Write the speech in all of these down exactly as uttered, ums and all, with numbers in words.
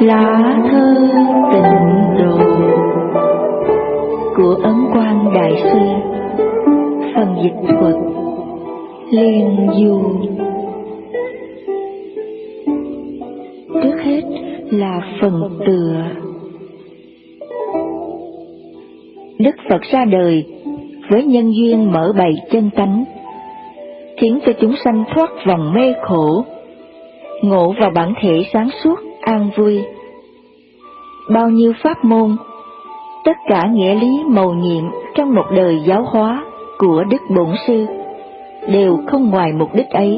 Lá thơ tịnh độ của Ấn Quang Đại Sư, phần dịch thuật Liên Du. Trước hết là phần tựa. Đức Phật ra đời với nhân duyên mở bày chân tánh, khiến cho chúng sanh thoát vòng mê khổ, ngộ vào bản thể sáng suốt an vui. Bao nhiêu pháp môn, tất cả nghĩa lý mầu nhiệm trong một đời giáo hóa của Đức Bổn Sư đều không ngoài mục đích ấy.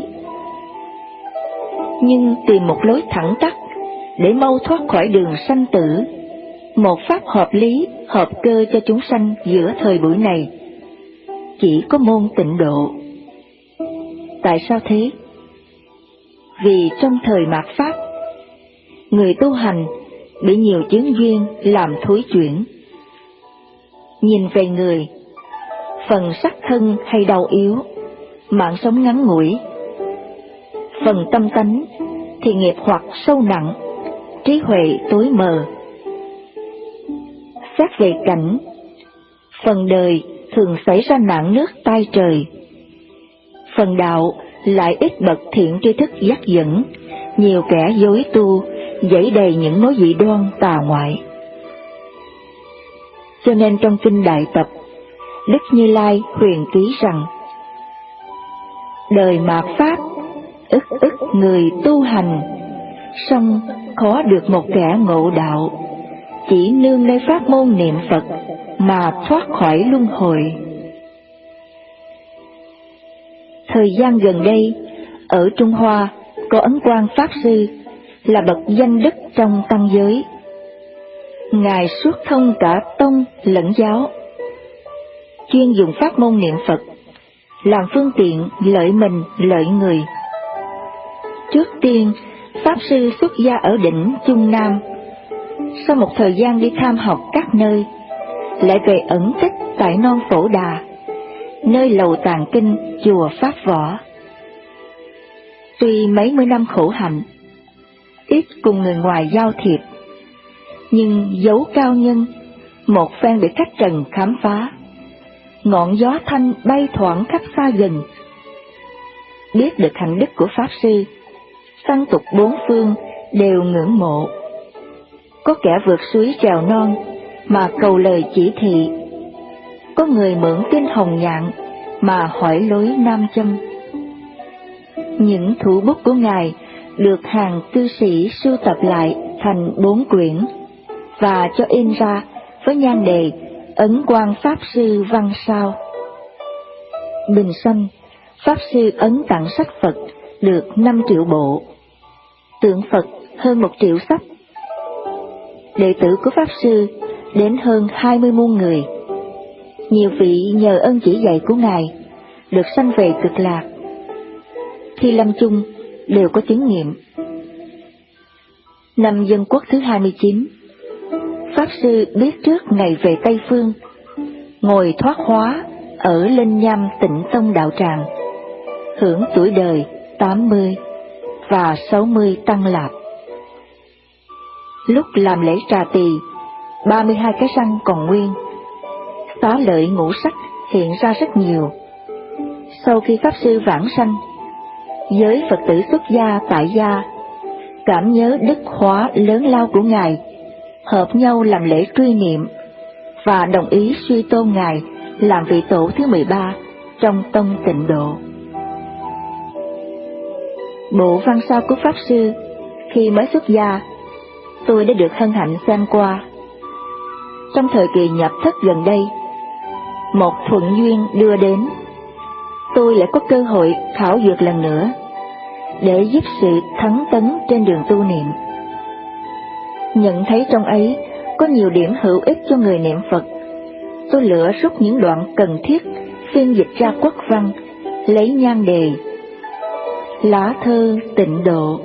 Nhưng tìm một lối thẳng tắc để mau thoát khỏi đường sanh tử, một pháp hợp lý, hợp cơ cho chúng sanh giữa thời buổi này, chỉ có môn tịnh độ. Tại sao thế? Vì trong thời mạt Pháp, người tu hành bị nhiều chướng duyên làm thối chuyển. Nhìn về người, phần sắc thân hay đau yếu, mạng sống ngắn ngủi. Phần tâm tánh thì nghiệp hoặc sâu nặng, trí huệ tối mờ. Xét về cảnh, phần đời thường xảy ra nạn nước tai trời. Phần đạo lại ít bậc thiện tri thức dắt dẫn, nhiều kẻ dối tu, dẫy đầy những mối dị đoan tà ngoại. Cho nên trong kinh Đại Tập, Đức Như Lai huyền ký rằng: đời mạt Pháp, ức ức người tu hành, song khó được một kẻ ngộ đạo, chỉ nương nơi pháp môn niệm Phật mà thoát khỏi luân hồi. Thời gian gần đây, ở Trung Hoa có Ấn Quang Pháp Sư là bậc danh đức trong tăng giới. Ngài suốt thông cả tông lẫn giáo, chuyên dùng pháp môn niệm Phật làm phương tiện lợi mình lợi người. Trước tiên, Pháp Sư xuất gia ở đỉnh Trung Nam. Sau một thời gian đi tham học các nơi, lại về ẩn tích tại non Phổ Đà, nơi lầu tàng kinh chùa Pháp Võ. Tuy mấy mươi năm khổ hạnh, ít cùng người ngoài giao thiệp, nhưng dấu cao nhân một phen bị khách trần khám phá, ngọn gió thanh bay thoảng khắp xa gần. Biết được hạnh đức của Pháp Sư, tăng tục bốn phương đều ngưỡng mộ. Có kẻ vượt suối trèo non mà cầu lời chỉ thị, có người mượn kinh hồng nhạn mà hỏi lối nam châm. Những thủ bút của Ngài được hàng cư sĩ sưu tập lại thành bốn quyển và cho in ra với nhan đề Ấn Quang Pháp Sư Văn Sao. Bình sanh, Pháp Sư ấn tặng sách Phật được năm triệu bộ, tượng Phật hơn một triệu sách. Đệ tử của Pháp Sư đến hơn hai mươi muôn người. Nhiều vị nhờ ơn chỉ dạy của Ngài được sanh về Cực Lạc. Khi lâm chung đều có chứng nghiệm. Năm Dân Quốc thứ hai mươi chín, Pháp Sư biết trước ngày về Tây Phương, ngồi thoát hóa ở Linh Nham Tịnh Tông đạo tràng, hưởng tuổi đời tám mươi và sáu mươi tăng lạp. Lúc làm lễ trà tỳ, ba mươi hai cái răng còn nguyên, xá lợi ngũ sắc hiện ra rất nhiều. Sau khi Pháp Sư vãng sanh, giới Phật tử xuất gia tại gia cảm nhớ đức hóa lớn lao của Ngài, hợp nhau làm lễ truy niệm và đồng ý suy tôn Ngài làm vị tổ thứ mười ba trong tông Tịnh Độ. Bộ văn sao của Pháp Sư khi mới xuất gia, tôi đã được hân hạnh xem qua. Trong thời kỳ nhập thất gần đây, một thuận duyên đưa đến, tôi lại có cơ hội khảo dược lần nữa để giúp sự thắng tấn trên đường tu niệm. Nhận thấy trong ấy có nhiều điểm hữu ích cho người niệm Phật, tôi lựa rút những đoạn cần thiết phiên dịch ra quốc văn, lấy nhan đề Lá thơ tịnh độ.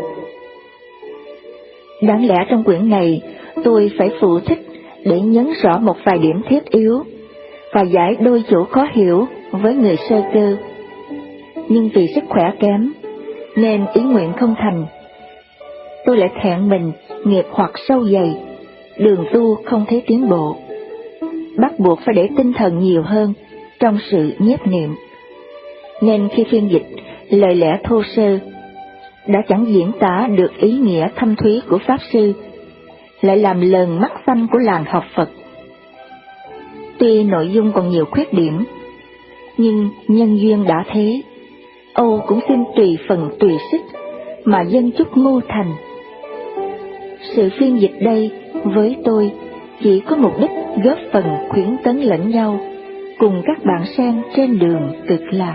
Đáng lẽ trong quyển này tôi phải phụ thích để nhấn rõ một vài điểm thiết yếu và giải đôi chỗ khó hiểu với người sơ cơ. Nhưng vì sức khỏe kém nên ý nguyện không thành. tôi lại thẹn mình nghiệp hoặc sâu dày, đường tu không thấy tiến bộ, bắt buộc phải để tinh thần nhiều hơn trong sự nhiếp niệm. Nên khi phiên dịch lời lẽ thô sơ, đã chẳng diễn tả được ý nghĩa thâm thúy của Pháp Sư, lại làm lờn mắt xanh của làng học Phật. Tuy nội dung còn nhiều khuyết điểm, nhưng nhân duyên đã thế, Âu cũng xin tùy phần tùy sức mà dâng chút ngu thành. Sự phiên dịch đây với tôi chỉ có mục đích góp phần khuyến tấn lẫn nhau cùng các bạn sen trên đường cực lạc.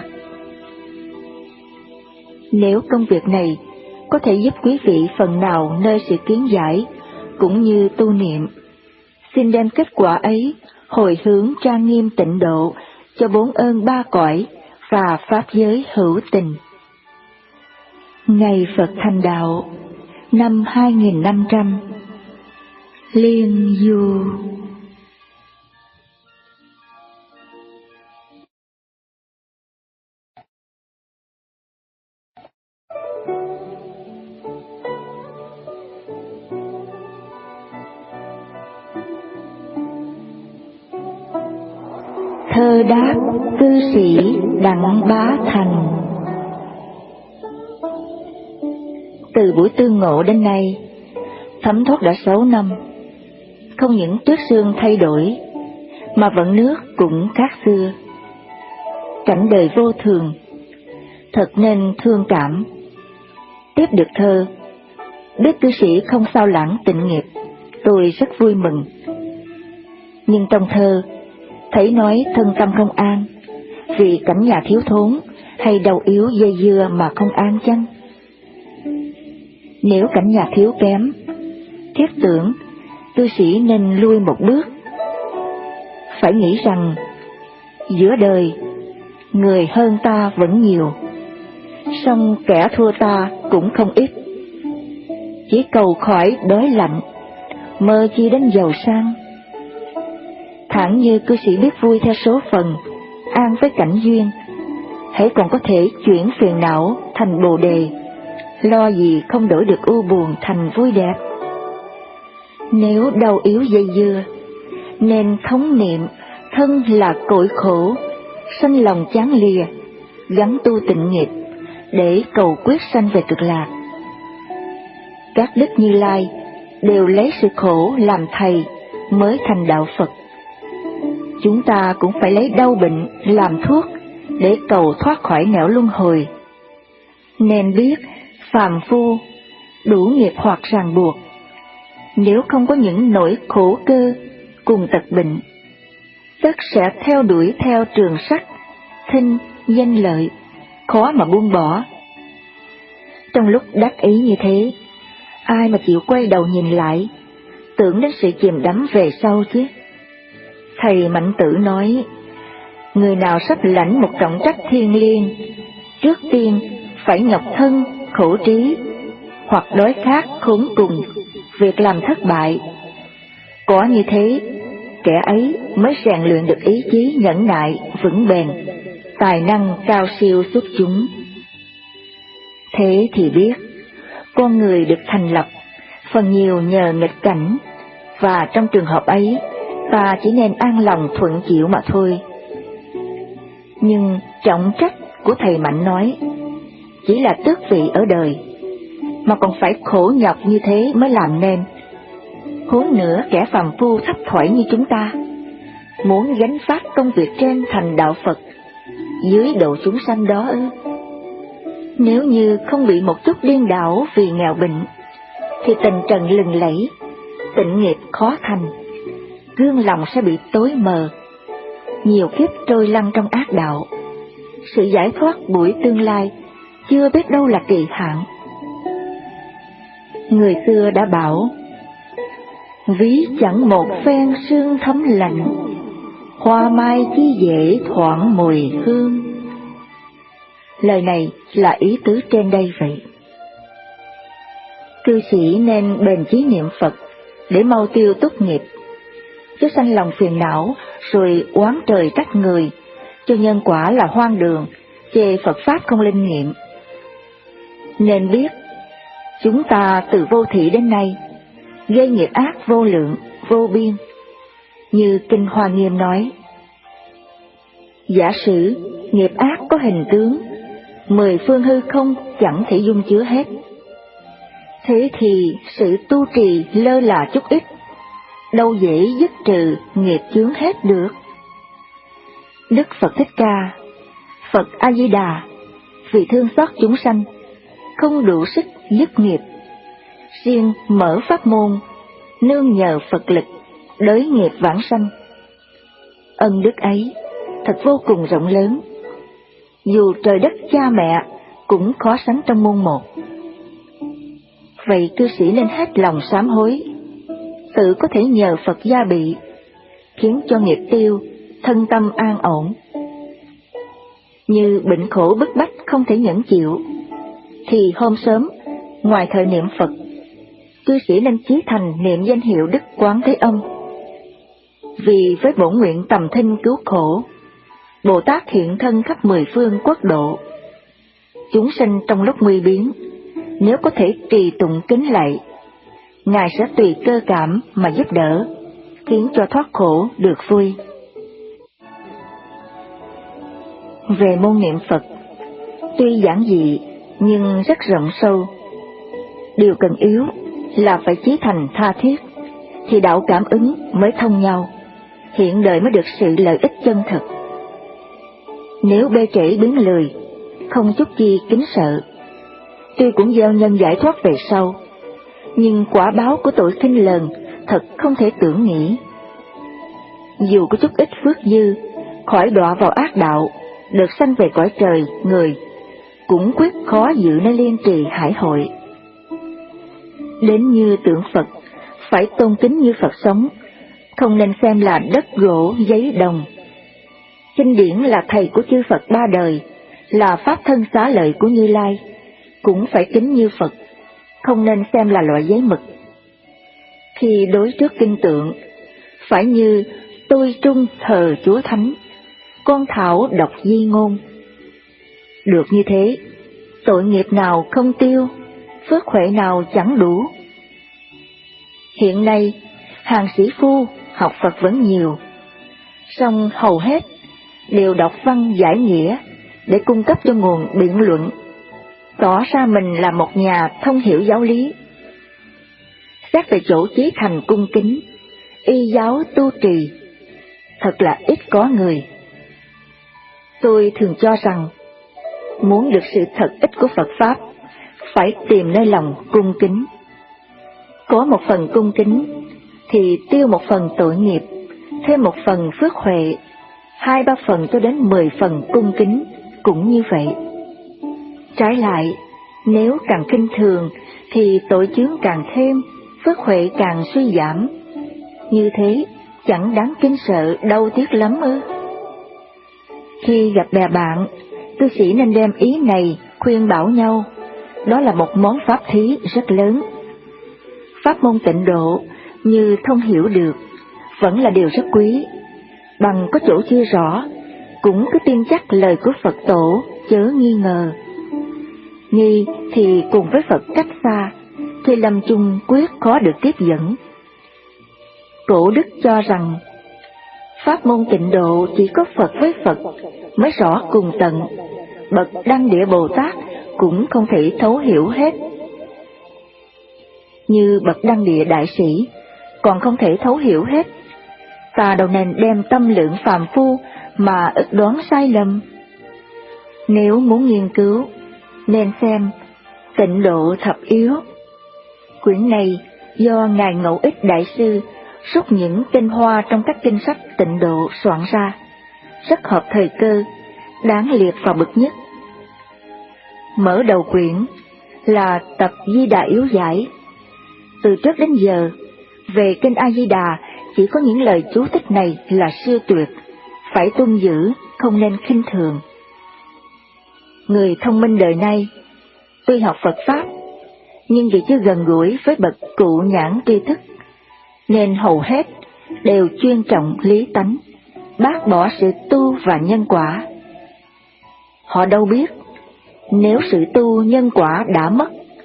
Nếu công việc này có thể giúp quý vị phần nào nơi sự kiến giải cũng như tu niệm, xin đem kết quả ấy hồi hướng trang nghiêm tịnh độ cho bốn ơn ba cõi và pháp giới hữu tình. Ngày Phật thành đạo năm hai nghìn năm trăm, Liên Du. Thơ đáp cư sĩ Đặng Bá Thành. Từ buổi tương ngộ đến nay, thấm thoát đã sáu năm, không những tuyết sương thay đổi, mà vận nước cũng khác xưa. Cảnh đời vô thường, thật nên thương cảm. Tiếp được thơ, biết cư sĩ không sao lãng tịnh nghiệp, tôi rất vui mừng. Nhưng trong thơ, thấy nói thân tâm không an, vì cảnh nhà thiếu thốn hay đau yếu dây dưa mà không an chăng? Nếu cảnh nhà thiếu kém, thiết tưởng cư sĩ nên lui một bước. Phải nghĩ rằng giữa đời người hơn ta vẫn nhiều, song kẻ thua ta cũng không ít. Chỉ cầu khỏi đói lạnh, mơ chi đến giàu sang. Thẳng như cư sĩ biết vui theo số phận, an với cảnh duyên, hãy còn có thể chuyển phiền não thành bồ đề, lo gì không đổi được u buồn thành vui đẹp. Nếu đau yếu dây dưa, nên thống niệm thân là cội khổ, sanh lòng chán lìa, gắn tu tịnh nghiệp để cầu quyết sanh về cực lạc. Các đức Như Lai đều lấy sự khổ làm thầy mới thành đạo Phật. Chúng ta cũng phải lấy đau bệnh làm thuốc để cầu thoát khỏi nẻo luân hồi. Nên biết phàm phu đủ nghiệp hoặc ràng buộc, nếu không có những nỗi khổ cơ cùng tật bệnh, tất sẽ theo đuổi theo trường sắc, thinh, danh lợi, khó mà buông bỏ. Trong lúc đắc ý như thế, ai mà chịu quay đầu nhìn lại, tưởng đến sự chìm đắm về sau chứ? Thầy Mạnh Tử nói, người nào sắp lãnh một trọng trách thiêng liêng, trước tiên phải nhọc thân, khổ trí, hoặc đói khát khốn cùng, việc làm thất bại. Có như thế, kẻ ấy mới rèn luyện được ý chí nhẫn nại, vững bền, tài năng cao siêu xuất chúng. Thế thì biết, con người được thành lập phần nhiều nhờ nghịch cảnh, và trong trường hợp ấy, ta chỉ nên an lòng thuận chịu mà thôi. Nhưng trọng trách của thầy Mạnh nói, chỉ là tước vị ở đời, mà còn phải khổ nhọc như thế mới làm nên. Huống nữa kẻ phàm phu thấp thỏi như chúng ta, muốn gánh phát công việc trên thành đạo Phật, dưới độ chúng sanh đó ư? Nếu như không bị một chút điên đảo vì nghèo bệnh, thì tình trần lừng lẫy, tịnh nghiệp khó thành, gương lòng sẽ bị tối mờ, nhiều kiếp trôi lăn trong ác đạo. Sự giải thoát buổi tương lai chưa biết đâu là kỳ hạn. Người xưa đã bảo, ví chẳng một phen sương thấm lạnh, hoa mai chi dễ thoảng mùi hương. Lời này là ý tứ trên đây vậy. Cư sĩ nên bền chí niệm Phật để mau tiêu túc nghiệp, chứ sanh lòng phiền não rồi oán trời trách người, cho nhân quả là hoang đường, chê Phật Pháp không linh nghiệm. Nên biết, Chúng ta từ vô thị đến nay, gây nghiệp ác vô lượng, vô biên. Như Kinh Hoa Nghiêm nói, giả sử nghiệp ác có hình tướng, mười phương hư không chẳng thể dung chứa hết. Thế thì sự tu trì lơ là chút ít, đâu dễ dứt trừ nghiệp chướng hết được. Đức Phật Thích Ca, Phật A Di Đà, vì thương xót chúng sanh, không đủ sức dứt nghiệp, riêng mở pháp môn, nương nhờ Phật lực, đới nghiệp vãng sanh. Ân đức ấy thật vô cùng rộng lớn, dù trời đất cha mẹ cũng khó sánh trong môn một. Vậy cư sĩ nên hết lòng sám hối, tự có thể nhờ Phật gia bị, khiến cho nghiệp tiêu, thân tâm an ổn. Như bệnh khổ bức bách không thể nhẫn chịu, thì hôm sớm, ngoài thời niệm Phật, cư sĩ nên chí thành niệm danh hiệu Đức Quán Thế Âm. Vì với bổn nguyện tầm thinh cứu khổ, Bồ Tát hiện thân khắp mười phương quốc độ. Chúng sinh trong lúc nguy biến, nếu có thể trì tụng kính lạy, Ngài sẽ tùy cơ cảm mà giúp đỡ, khiến cho thoát khổ được vui. Về môn niệm Phật, tuy giản dị nhưng rất rộng sâu. Điều cần yếu là phải chí thành tha thiết, thì đạo cảm ứng mới thông nhau, hiện đời mới được sự lợi ích chân thực. Nếu bê trễ biến lười, không chút chi kính sợ, tuy cũng gieo nhân giải thoát về sau, nhưng quả báo của tội khinh lờn thật không thể tưởng nghĩ. Dù có chút ít phước dư, khỏi đọa vào ác đạo, được sanh về cõi trời, người, cũng quyết khó giữ nơi liên trì hải hội. Đến như tượng Phật, phải tôn kính như Phật sống, không nên xem là đất gỗ, giấy đồng. Kinh điển là thầy của chư Phật ba đời, là pháp thân xá lợi của Như Lai, cũng phải kính như Phật, không nên xem là loại giấy mực. Khi đối trước kinh tượng, phải như tôi trung thờ Chúa Thánh, con thảo đọc di ngôn. Được như thế, tội nghiệp nào không tiêu, phước huệ nào chẳng đủ. Hiện nay, hàng sĩ phu học Phật vẫn nhiều, song hầu hết đều đọc văn giải nghĩa để cung cấp cho nguồn biện luận, tỏ ra mình là một nhà thông hiểu giáo lý. Xét về chỗ chí thành cung kính, y giáo tu trì, thật là ít có người. Tôi thường cho rằng, muốn được sự thật ích của Phật Pháp, phải tìm nơi lòng cung kính. Có một phần cung kính, thì tiêu một phần tội nghiệp, thêm một phần phước huệ, hai ba phần cho đến mười phần cung kính, cũng như vậy. Trái lại, nếu càng khinh thường, thì tội chướng càng thêm, phước huệ càng suy giảm. Như thế, chẳng đáng kính sợ đau tiếc lắm ư? Khi gặp bè bạn, cư sĩ nên đem ý này khuyên bảo nhau, đó là một món pháp thí rất lớn. Pháp môn tịnh độ, như thông hiểu được, vẫn là điều rất quý. Bằng có chỗ chưa rõ, cũng cứ tin chắc lời của Phật tổ, chớ nghi ngờ. Nghi thì cùng với Phật cách xa, thì lâm chung quyết khó được tiếp dẫn. Cổ đức cho rằng, pháp môn tịnh độ chỉ có Phật với Phật mới rõ cùng tận, bậc Đăng Địa Bồ Tát cũng không thể thấu hiểu hết. Như bậc Đăng Địa Đại Sĩ còn không thể thấu hiểu hết, ta đâu nên đem tâm lượng phàm phu mà ức đoán sai lầm. Nếu muốn nghiên cứu, nên xem Tịnh Độ Thập Yếu. Quyển này do Ngài Ngẫu Ích Đại Sư rút những tinh hoa trong các kinh sách tịnh độ soạn ra, rất hợp thời cơ, đáng liệt vào bậc nhất. Mở đầu quyển là tập Di Đà Yếu Giải. Từ trước đến giờ, về kinh A Di Đà chỉ có những lời chú thích này là siêu tuyệt, phải tuân giữ, không nên khinh thường. Người thông minh đời nay, tuy học Phật Pháp, nhưng vì chưa gần gũi với bậc cụ nhãn tri thức, nên hầu hết đều chuyên trọng lý tánh, bác bỏ sự tu và nhân quả. Họ đâu biết, nếu sự tu nhân quả đã mất,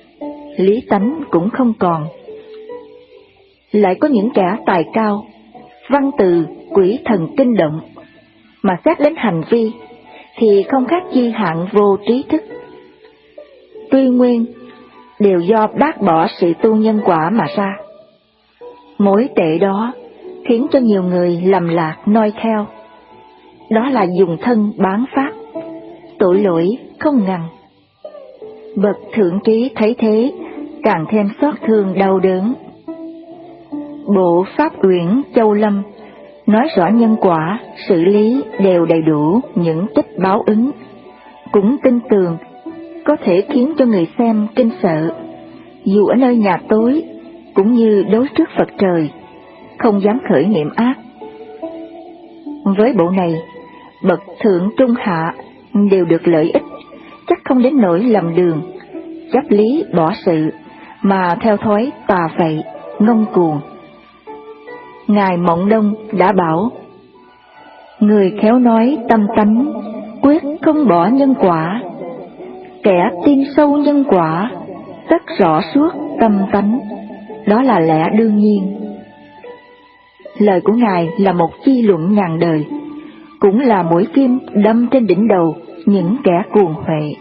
lý tánh cũng không còn. Lại có những kẻ tài cao, văn từ quỷ thần kinh động, mà xét đến hành vi thì không khác chi hạng vô trí thức. Tuy nguyên đều do bác bỏ sự tu nhân quả mà ra. Mối tệ đó khiến cho nhiều người lầm lạc noi theo. Đó là dùng thân bán pháp, tội lỗi không ngăn. Bậc thượng trí thấy thế, càng thêm xót thương đau đớn. Bộ Pháp Uyển Châu Lâm nói rõ nhân quả, xử lý đều đầy đủ những tích báo ứng, cũng tin tường, có thể khiến cho người xem kinh sợ, dù ở nơi nhà tối, cũng như đối trước Phật trời, không dám khởi niệm ác. Với bộ này, bậc thượng trung hạ đều được lợi ích, chắc không đến nỗi lầm đường, chấp lý bỏ sự, mà theo thói tà vậy, ngông cuồng. Ngài Mộng Đông đã bảo, người khéo nói tâm tánh, quyết không bỏ nhân quả. Kẻ tin sâu nhân quả, tất rõ suốt tâm tánh, đó là lẽ đương nhiên. Lời của Ngài là một chi luận ngàn đời, cũng là mũi kim đâm trên đỉnh đầu những kẻ cuồng huệ.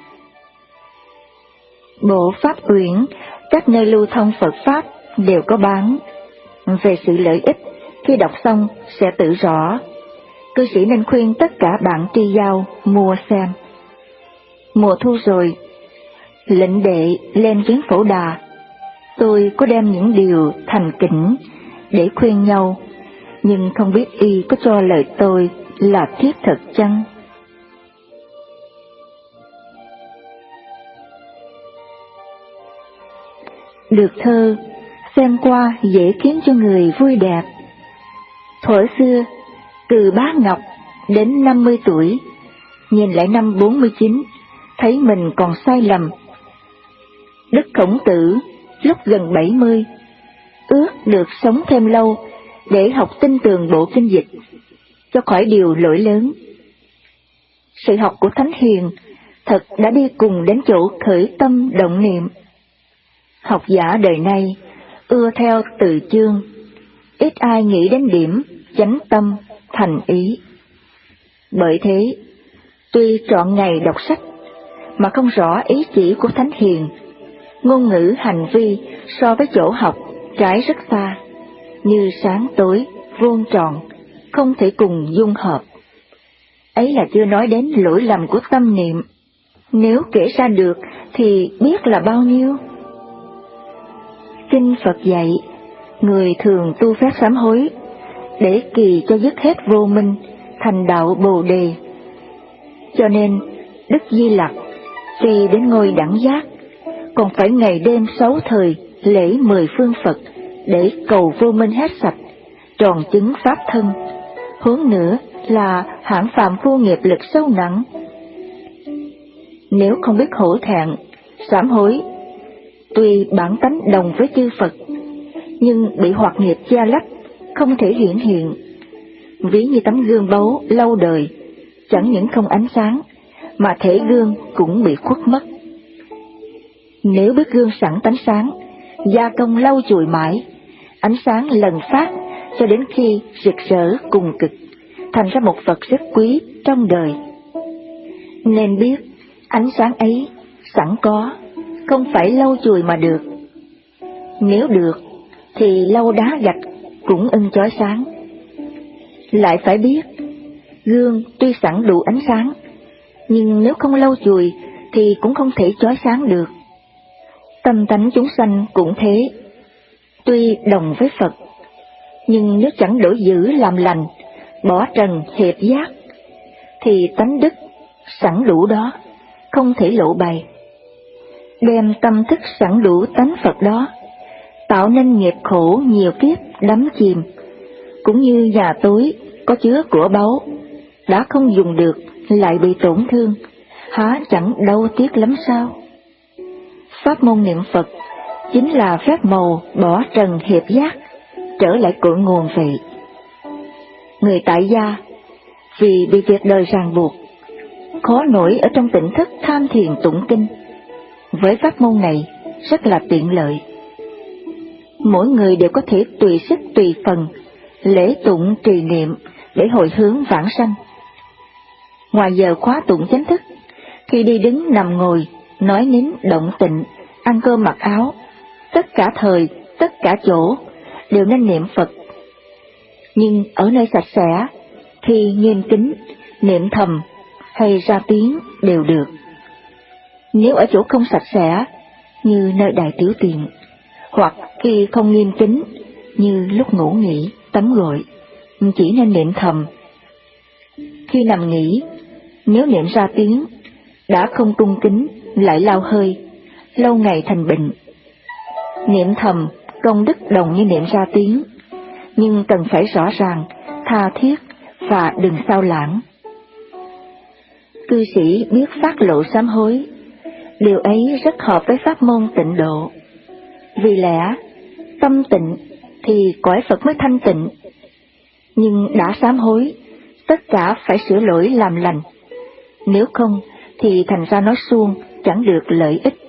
Bộ Pháp Uyển, các nơi lưu thông Phật Pháp đều có bán. Về sự lợi ích, khi đọc xong sẽ tự rõ. Cư sĩ nên khuyên tất cả bạn tri giao mua xem. Mùa thu rồi, lệnh đệ lên viếng Phổ Đà, tôi có đem những điều thành kính để khuyên nhau, nhưng không biết y có cho lời tôi là thiết thực chăng? Được thơ, xem qua dễ khiến cho người vui đẹp. Thuở xưa, từ Bá Ngọc đến năm mươi tuổi, nhìn lại năm bốn mươi chín, thấy mình còn sai lầm. Đức Khổng Tử lúc gần bảy mươi, ước được sống thêm lâu để học tinh tường bộ kinh dịch, cho khỏi điều lỗi lớn. Sự học của Thánh Hiền thật đã đi cùng đến chỗ khởi tâm động niệm. Học giả đời nay ưa theo từ chương, ít ai nghĩ đến điểm chánh tâm thành ý. Bởi thế, tuy trọn ngày đọc sách mà không rõ ý chỉ của Thánh Hiền, ngôn ngữ hành vi so với chỗ học trái rất xa, như sáng tối vuông tròn, không thể cùng dung hợp. Ấy là chưa nói đến lỗi lầm của tâm niệm, nếu kể ra được thì biết là bao nhiêu. Kinh Phật dạy, người thường tu phép sám hối, để kỳ cho dứt hết vô minh, thành đạo Bồ Đề. Cho nên, Đức Di Lặc, tuy đến ngôi đẳng giác, còn phải ngày đêm sáu thời lễ mười phương Phật, để cầu vô minh hết sạch, tròn chứng pháp thân. Huống nữa là hãng phạm phu nghiệp lực sâu nặng. Nếu không biết hổ thẹn, sám hối, tuy bản tánh đồng với chư Phật, nhưng bị hoặc nghiệp che lấp, không thể hiển hiện. Ví như tấm gương báu lâu đời, chẳng những không ánh sáng, mà thể gương cũng bị khuất mất. Nếu biết gương sẵn tánh sáng, gia công lau chùi mãi, ánh sáng lần phát cho đến khi rực rỡ cùng cực, thành ra một vật rất quý trong đời. Nên biết ánh sáng ấy sẵn có, không phải lau chùi mà được. Nếu được thì lau đá gạch cũng ưng chói sáng. Lại phải biết gương tuy sẵn đủ ánh sáng, nhưng nếu không lau chùi thì cũng không thể chói sáng được. Tâm tánh chúng sanh cũng thế, tuy đồng với Phật, nhưng nếu chẳng đổi dữ làm lành, bỏ trần hiệp giác, thì tánh đức sẵn đủ đó, không thể lộ bày. Đem tâm thức sẵn đủ tánh Phật đó, tạo nên nghiệp khổ nhiều kiếp đắm chìm, cũng như nhà tối có chứa của báu, đã không dùng được lại bị tổn thương, há chẳng đau tiếc lắm sao? Pháp môn niệm Phật chính là phép màu bỏ trần hiệp giác, trở lại cội nguồn vậy. Người tại gia vì bị việc đời ràng buộc, khó nổi ở trong tỉnh thức tham thiền tụng kinh. Với pháp môn này, rất là tiện lợi. Mỗi người đều có thể tùy sức tùy phần, lễ tụng trì niệm để hồi hướng vãng sanh. Ngoài giờ khóa tụng chánh thức, khi đi đứng nằm ngồi, nói nín động tịnh, ăn cơm mặc áo, tất cả thời, tất cả chỗ, đều nên niệm Phật. Nhưng ở nơi sạch sẽ, khi nghiêm kính, niệm thầm hay ra tiếng đều được. Nếu ở chỗ không sạch sẽ, như nơi đại tiểu tiện, hoặc khi không nghiêm kính, như lúc ngủ nghỉ, tắm gội, chỉ nên niệm thầm. Khi nằm nghỉ, nếu niệm ra tiếng, đã không cung kính, lại lao hơi, lâu ngày thành bệnh. Niệm thầm, công đức đồng như niệm ra tiếng, nhưng cần phải rõ ràng, tha thiết và đừng sao lãng. Cư sĩ biết phát lộ sám hối, điều ấy rất hợp với pháp môn tịnh độ. Vì lẽ, tâm tịnh thì cõi Phật mới thanh tịnh, nhưng đã sám hối, tất cả phải sửa lỗi làm lành, nếu không thì thành ra nói suông, chẳng được lợi ích.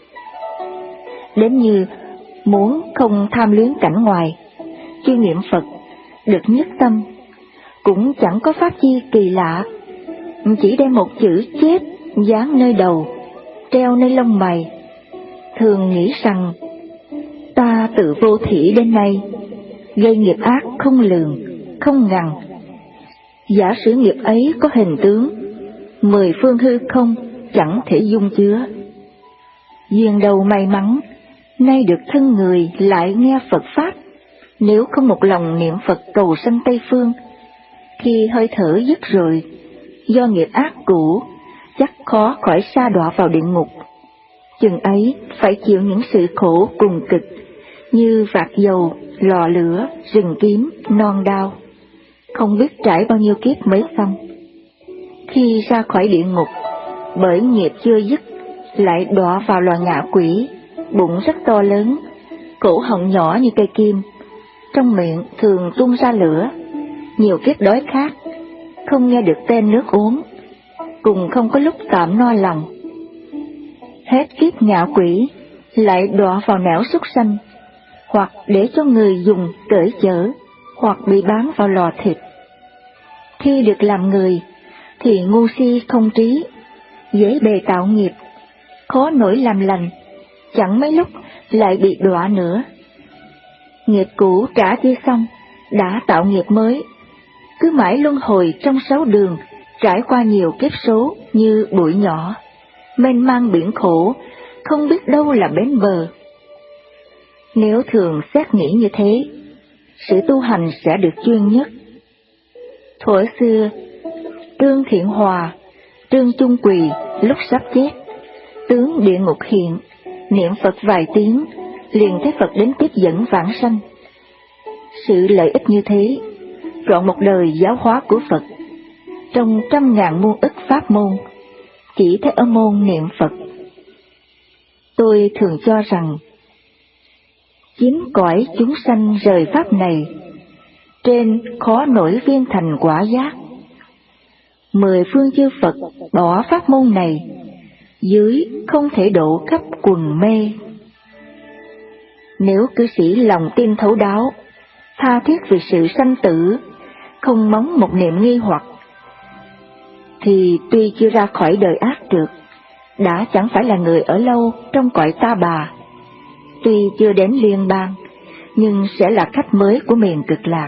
Đến như muốn không tham luyến cảnh ngoài, chuyên niệm Phật, được nhất tâm, cũng chẳng có pháp chi kỳ lạ, chỉ đem một chữ chết dán nơi đầu, treo nơi lông mày, thường nghĩ rằng ta tự vô thỉ đến nay, gây nghiệp ác không lường, không ngần. Giả sử nghiệp ấy có hình tướng, mười phương hư không chẳng thể dung chứa. Duyên đầu may mắn, nay được thân người lại nghe Phật Pháp, nếu không một lòng niệm Phật cầu sanh Tây Phương, khi hơi thở dứt rồi, do nghiệp ác cũ, chắc khó khỏi sa đọa vào địa ngục. Chừng ấy phải chịu những sự khổ cùng cực, như vạc dầu, lò lửa, rừng kiếm, non đao, không biết trải bao nhiêu kiếp mới xong. Khi ra khỏi địa ngục, bởi nghiệp chưa dứt, lại đọa vào loài ngạ quỷ, bụng rất to lớn, cổ họng nhỏ như cây kim, trong miệng thường tung ra lửa, nhiều kiếp đói khát, không nghe được tên nước uống, cùng không có lúc tạm no lòng. Hết kiếp ngạ quỷ, lại đọa vào nẻo súc sanh, hoặc để cho người dùng cởi chở, hoặc bị bán vào lò thịt. Khi được làm người, thì ngu si không trí, dễ bề tạo nghiệp, khó nổi làm lành, chẳng mấy lúc lại bị đọa nữa. Nghiệp cũ trả chưa xong, đã tạo nghiệp mới, cứ mãi luân hồi trong sáu đường, trải qua nhiều kiếp số như bụi nhỏ, mênh mang biển khổ, không biết đâu là bến bờ. Nếu thường xét nghĩ như thế, sự tu hành sẽ được chuyên nhất. Thuở xưa, Trương Thiện Hòa, Trương Chung Quỳ lúc sắp chết, tướng địa ngục hiện, niệm Phật vài tiếng, liền thấy Phật đến tiếp dẫn vãng sanh. Sự lợi ích như thế, trọn một đời giáo hóa của Phật, trong trăm ngàn muôn ức pháp môn, chỉ thấy ở môn niệm Phật. Tôi thường cho rằng, chín cõi chúng sanh rời pháp này, trên khó nổi viên thành quả giác. Mười phương chư Phật bỏ pháp môn này, dưới không thể độ khắp quần mê. Nếu cư sĩ lòng tin thấu đáo, tha thiết vì sự sanh tử, không móng một niệm nghi hoặc, thì tuy chưa ra khỏi đời ác trượt, đã chẳng phải là người ở lâu trong cõi ta bà. Tuy chưa đến liên bang, nhưng sẽ là khách mới của miền cực lạc.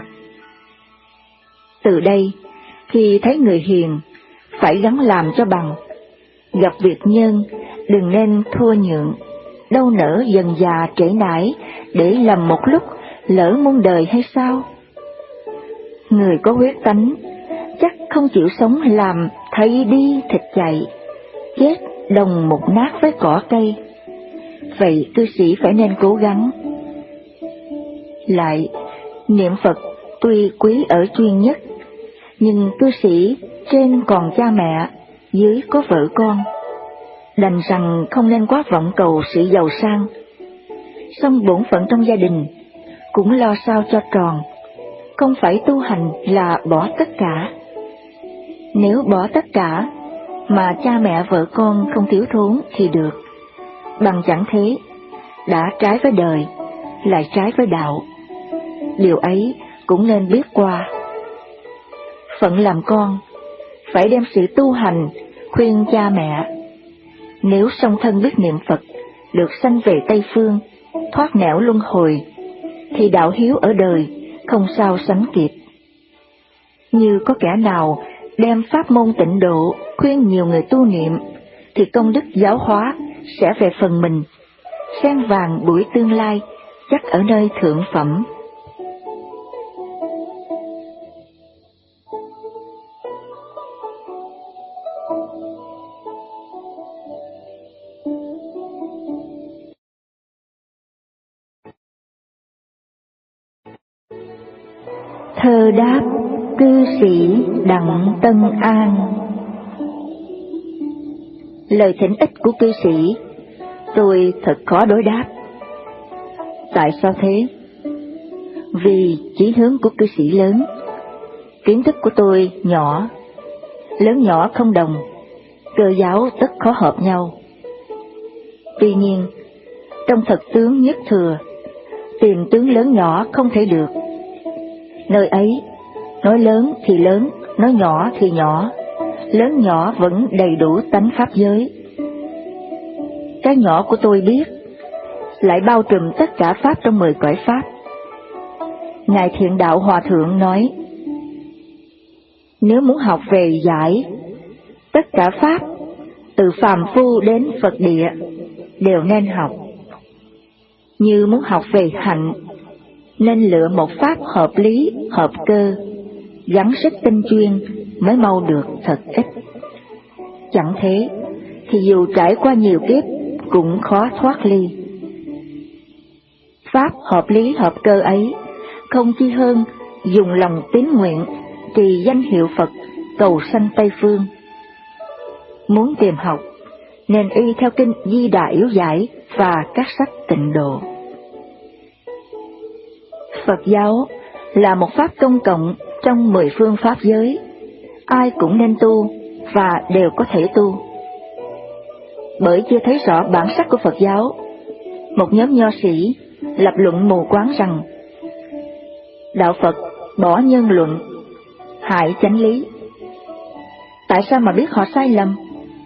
Từ đây, khi thấy người hiền, phải gắng làm cho bằng. Gặp việc nhân, đừng nên thua nhượng, đâu nỡ dần già trễ nải, để lầm một lúc, lỡ muôn đời hay sao? Người có huyết tánh, chắc không chịu sống làm thấy đi thịt chạy, chết đồng một nát với cỏ cây. Vậy cư sĩ phải nên cố gắng. Lại, niệm Phật tuy quý ở chuyên nhất, nhưng cư sĩ trên còn cha mẹ, dưới có vợ con, đành rằng không nên quá vọng cầu sự giàu sang. Song bổn phận trong gia đình cũng lo sao cho tròn, không phải tu hành là bỏ tất cả. Nếu bỏ tất cả mà cha mẹ vợ con không thiếu thốn thì được, bằng chẳng thế, đã trái với đời, lại trái với đạo. Điều ấy cũng nên biết qua. Phận làm con, phải đem sự tu hành khuyên cha mẹ. Nếu song thân biết niệm Phật, được sanh về Tây Phương, thoát nẻo luân hồi, thì đạo hiếu ở đời không sao sánh kịp. Như có kẻ nào đem pháp môn tịnh độ khuyên nhiều người tu niệm, thì công đức giáo hóa sẽ về phần mình, sen vàng buổi tương lai chắc ở nơi thượng phẩm. Thơ đáp cư sĩ Đặng Tân An. Lời thỉnh ích của cư sĩ tôi thật khó đối đáp. Tại sao thế? Vì chí hướng của cư sĩ lớn, kiến thức của tôi nhỏ. Lớn nhỏ không đồng, cơ giáo tất khó hợp nhau. Tuy nhiên, trong thật tướng nhất thừa, tìm tướng lớn nhỏ không thể được. Nơi ấy, nói lớn thì lớn, nói nhỏ thì nhỏ, lớn nhỏ vẫn đầy đủ tánh pháp giới. Cái nhỏ của tôi biết, lại bao trùm tất cả pháp trong mười cõi pháp. Ngài Thiện Đạo Hòa Thượng nói, nếu muốn học về giải, tất cả pháp, từ phàm phu đến Phật địa, đều nên học. Như muốn học về hạnh, nên lựa một pháp hợp lý, hợp cơ, gắng sức tinh chuyên mới mau được thật ích. Chẳng thế, thì dù trải qua nhiều kiếp, cũng khó thoát ly. Pháp hợp lý hợp cơ ấy, không chi hơn dùng lòng tín nguyện, trì danh hiệu Phật, cầu sanh Tây Phương. Muốn tìm học, nên y theo kinh Di Đà Yếu Giải và các sách tịnh độ. Phật giáo là một pháp công cộng trong mười phương pháp giới, ai cũng nên tu và đều có thể tu. Bởi chưa thấy rõ bản sắc của Phật giáo, một nhóm nho sĩ lập luận mù quáng rằng đạo Phật bỏ nhân luận, hại chánh lý. Tại sao mà biết họ sai lầm?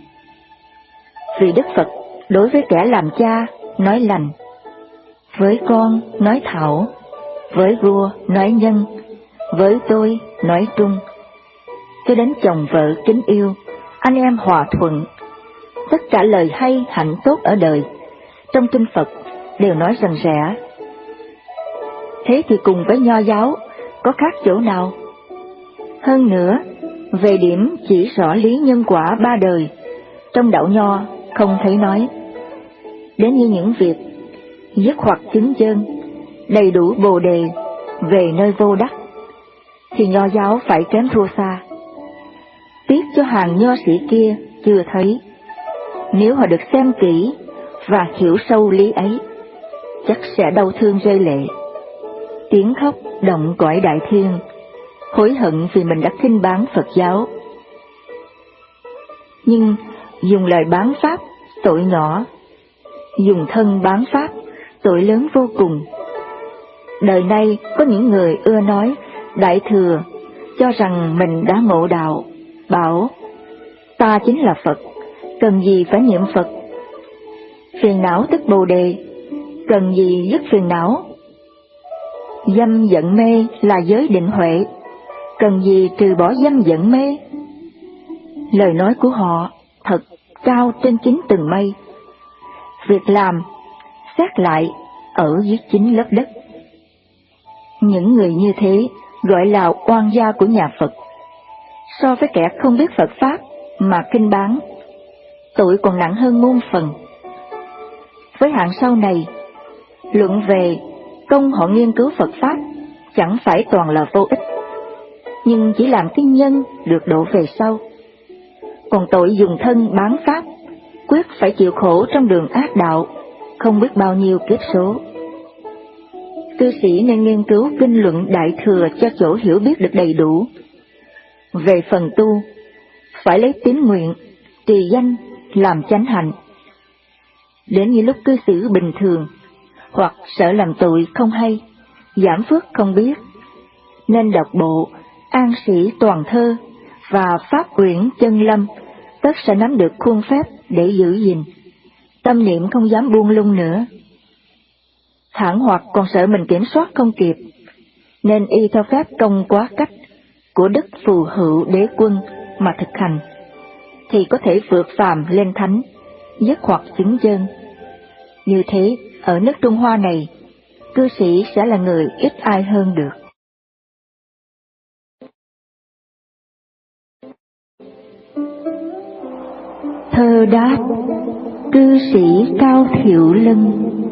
Vì Đức Phật đối với kẻ làm cha nói lành, với con nói thảo, với vua nói nhân, với tôi nói trung, cho đến chồng vợ kính yêu, anh em hòa thuận. Tất cả lời hay hạnh tốt ở đời, trong kinh Phật đều nói rành rẽ. Thế thì cùng với nho giáo, có khác chỗ nào? Hơn nữa, về điểm chỉ rõ lý nhân quả ba đời, trong đạo nho không thấy nói. Đến như những việc dứt hoặc chứng chân, đầy đủ bồ đề, về nơi vô đắc, thì nho giáo phải kém thua xa. Tiếc cho hàng nho sĩ kia chưa thấy. Nếu họ được xem kỹ và hiểu sâu lý ấy, chắc sẽ đau thương rơi lệ, tiếng khóc động cõi đại thiên, hối hận vì mình đã khinh báng Phật giáo. Nhưng dùng lời bán pháp tội nhỏ, dùng thân bán pháp tội lớn vô cùng. Đời nay có những người ưa nói đại thừa, cho rằng mình đã ngộ đạo, bảo ta chính là Phật, cần gì phải niệm Phật. Phiền não tức bồ đề, cần gì dứt phiền não. Dâm giận mê là giới định huệ, cần gì trừ bỏ dâm giận mê. Lời nói của họ thật cao trên chín tầng mây, việc làm xét lại ở dưới chín lớp đất. Những người như thế gọi là oan gia của nhà Phật. So với kẻ không biết Phật Pháp mà khinh báng, tội còn nặng hơn muôn phần. Với hạng sau này, luận về công họ nghiên cứu Phật Pháp chẳng phải toàn là vô ích, nhưng chỉ làm cái nhân được độ về sau. Còn tội dùng thân bán Pháp, quyết phải chịu khổ trong đường ác đạo, không biết bao nhiêu kiếp số. Cư sĩ nên nghiên cứu kinh luận Đại Thừa cho chỗ hiểu biết được đầy đủ. Về phần tu, phải lấy tín nguyện, trì danh, làm chánh hạnh. Đến như lúc cư xử bình thường hoặc sợ làm tội không hay, giảm phước không biết, nên đọc bộ An Sĩ Toàn Thơ và Pháp Uyển Chân Lâm, tất sẽ nắm được khuôn phép để giữ gìn, tâm niệm không dám buông lung nữa. Thẳng hoặc còn sợ mình kiểm soát không kịp, nên y theo phép công quá cách của Đức Phù Hữu Đế Quân mà thực hành, thì có thể vượt phàm lên thánh, dứt hoặc chứng chân. Như thế, ở nước Trung Hoa này, cư sĩ sẽ là người ít ai hơn được. Thơ đáp cư sĩ Cao Thiệu Lân.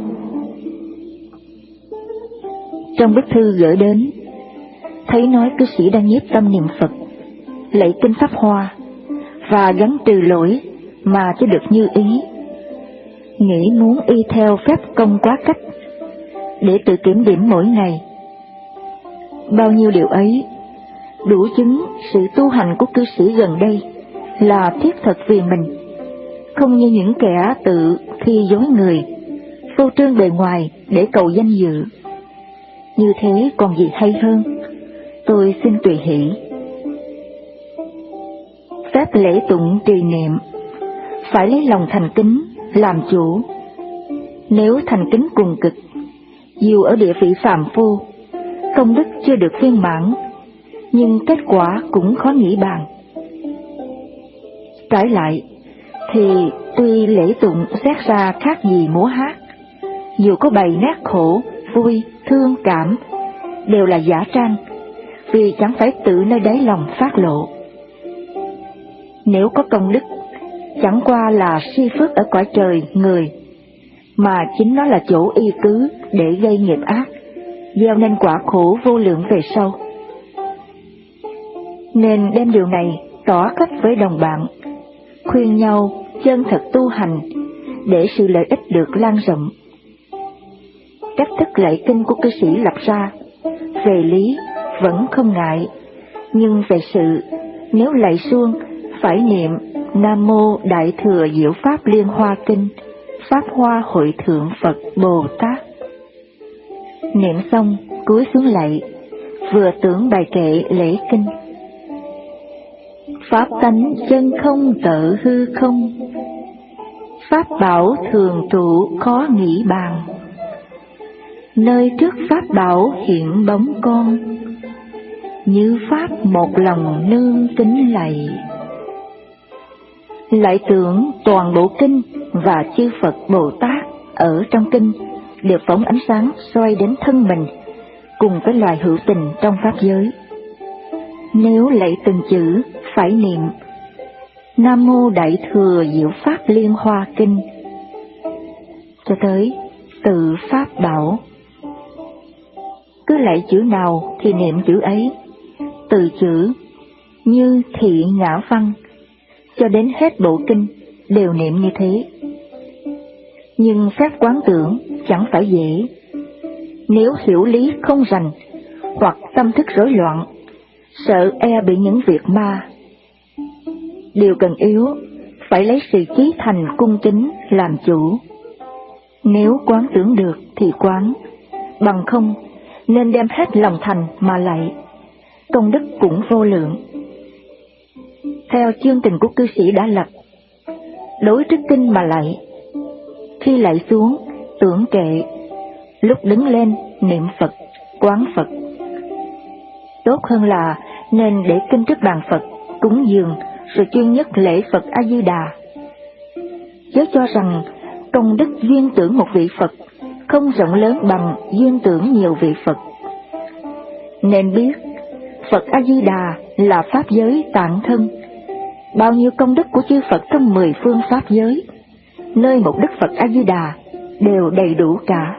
Trong bức thư gửi đến, thấy nói cư sĩ đang nhiếp tâm niệm Phật, lạy kinh Pháp Hoa và gắn trừ lỗi mà cho được như ý, nghĩ muốn y theo phép công quá cách để tự kiểm điểm mỗi ngày. Bao nhiêu điều ấy đủ chứng sự tu hành của cư sĩ gần đây là thiết thực vì mình, không như những kẻ tự khi dối người, phô trương bề ngoài để cầu danh dự. Như thế còn gì hay hơn, tôi xin tùy hỷ. Phép lễ tụng trì niệm phải lấy lòng thành kính làm chủ. Nếu thành kính cùng cực, dù ở địa vị phàm phu, công đức chưa được viên mãn, nhưng kết quả cũng khó nghĩ bàn. Trái lại, thì tuy lễ tụng xét ra khác gì múa hát, dù có bày nét khổ, vui, thương, cảm, đều là giả trang, vì chẳng phải tự nơi đáy lòng phát lộ. Nếu có công đức, chẳng qua là si phước ở cõi trời người, mà chính nó là chỗ y cứ để gây nghiệp ác, gieo nên quả khổ vô lượng về sau. Nên đem điều này tỏ khắp với đồng bạn, khuyên nhau chân thật tu hành để sự lợi ích được lan rộng. Cách thức lạy kinh của cư sĩ lập ra, về lý vẫn không ngại, nhưng về sự, nếu lạy suông phải niệm Nam Mô Đại Thừa Diệu Pháp Liên Hoa Kinh, Pháp Hoa Hội Thượng Phật Bồ Tát. Niệm xong cúi xuống lạy, vừa tưởng bài kệ lễ kinh. Pháp tánh chân không tự hư không, pháp bảo thường trụ khó nghĩ bàn. Nơi trước pháp bảo hiện bóng con, như pháp một lòng nương kính lạy. Lại tưởng toàn bộ kinh và chư Phật Bồ Tát ở trong kinh đều phóng ánh sáng soi đến thân mình, cùng với loài hữu tình trong pháp giới. Nếu lạy từng chữ phải niệm Nam Mô Đại Thừa Diệu Pháp Liên Hoa Kinh cho tới tự pháp bảo. Cứ lạy chữ nào thì niệm chữ ấy, từ chữ như thị ngã văn cho đến hết bộ kinh đều niệm như thế. Nhưng phép quán tưởng chẳng phải dễ. Nếu hiểu lý không rành, hoặc tâm thức rối loạn, sợ e bị những việc ma. Điều cần yếu phải lấy sự chí thành cung kính làm chủ. Nếu quán tưởng được thì quán, bằng không nên đem hết lòng thành mà lạy, công đức cũng vô lượng. Theo chương trình của cư sĩ đã lập, đối trước kinh mà lạy, khi lạy xuống tưởng kệ, lúc đứng lên niệm Phật, quán Phật. Tốt hơn là nên để kinh trước bàn Phật, cúng dường rồi chuyên nhất lễ Phật A Di Đà. Chớ cho rằng công đức duyên tưởng một vị Phật không rộng lớn bằng duyên tưởng nhiều vị Phật. Nên biết Phật A Di Đà là pháp giới tạng thân, bao nhiêu công đức của chư Phật trong mười phương pháp giới, nơi một đức Phật A Di Đà đều đầy đủ cả.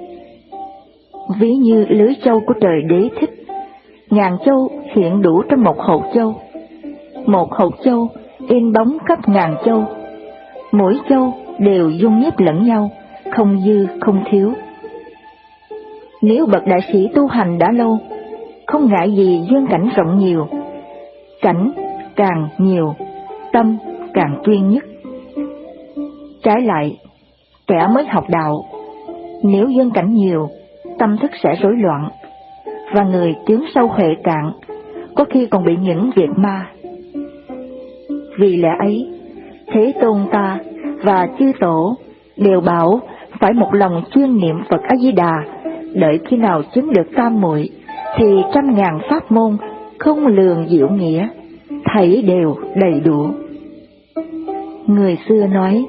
Ví như lưới châu của trời Đế Thích, ngàn châu hiện đủ trong một hột châu. Một hột châu in bóng khắp ngàn châu, mỗi châu đều dung nhiếp lẫn nhau, không dư không thiếu. Nếu bậc đại sĩ tu hành đã lâu, không ngại gì duyên cảnh rộng nhiều, cảnh càng nhiều, tâm càng chuyên nhất. Trái lại, kẻ mới học đạo, Nếu dân cảnh nhiều, tâm thức sẽ rối loạn, và người chướng sâu huệ cạn, có khi còn bị những việc ma. Vì lẽ ấy, Thế Tôn ta và chư tổ đều bảo phải một lòng chuyên niệm Phật A Di Đà, đợi khi nào chứng được tam muội thì trăm ngàn pháp môn không lường diệu nghĩa, thảy đều đầy đủ. Người xưa nói,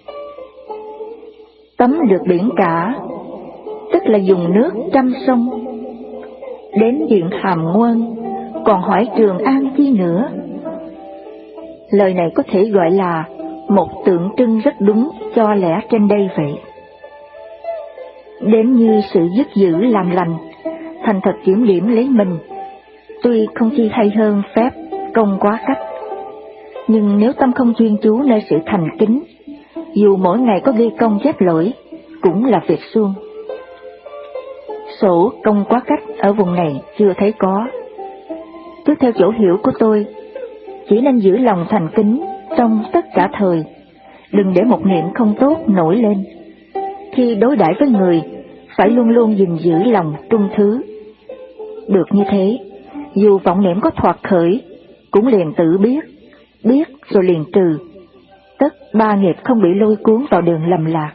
tắm được biển cả, tức là dùng nước trăm sông. Đến điện Hàm Nguân, còn hỏi Trường An chi nữa. Lời này có thể gọi là một tượng trưng rất đúng cho lẽ trên đây vậy. Đến như sự dứt giữ làm lành, thành thật kiểm điểm lấy mình, tuy không chi hay hơn phép công quá cách, nhưng nếu tâm không chuyên chú nơi sự thành kính, dù mỗi ngày có ghi công chép lỗi, cũng là việc suông. Sổ công quá cách ở vùng này chưa thấy có. Cứ theo chỗ hiểu của tôi, chỉ nên giữ lòng thành kính trong tất cả thời, đừng để một niệm không tốt nổi lên. Khi đối đãi với người, phải luôn luôn gìn giữ lòng trung thứ. Được như thế, dù vọng niệm có thoạt khởi, cũng liền tự biết, biết rồi liền trừ, tất ba nghiệp không bị lôi cuốn vào đường lầm lạc.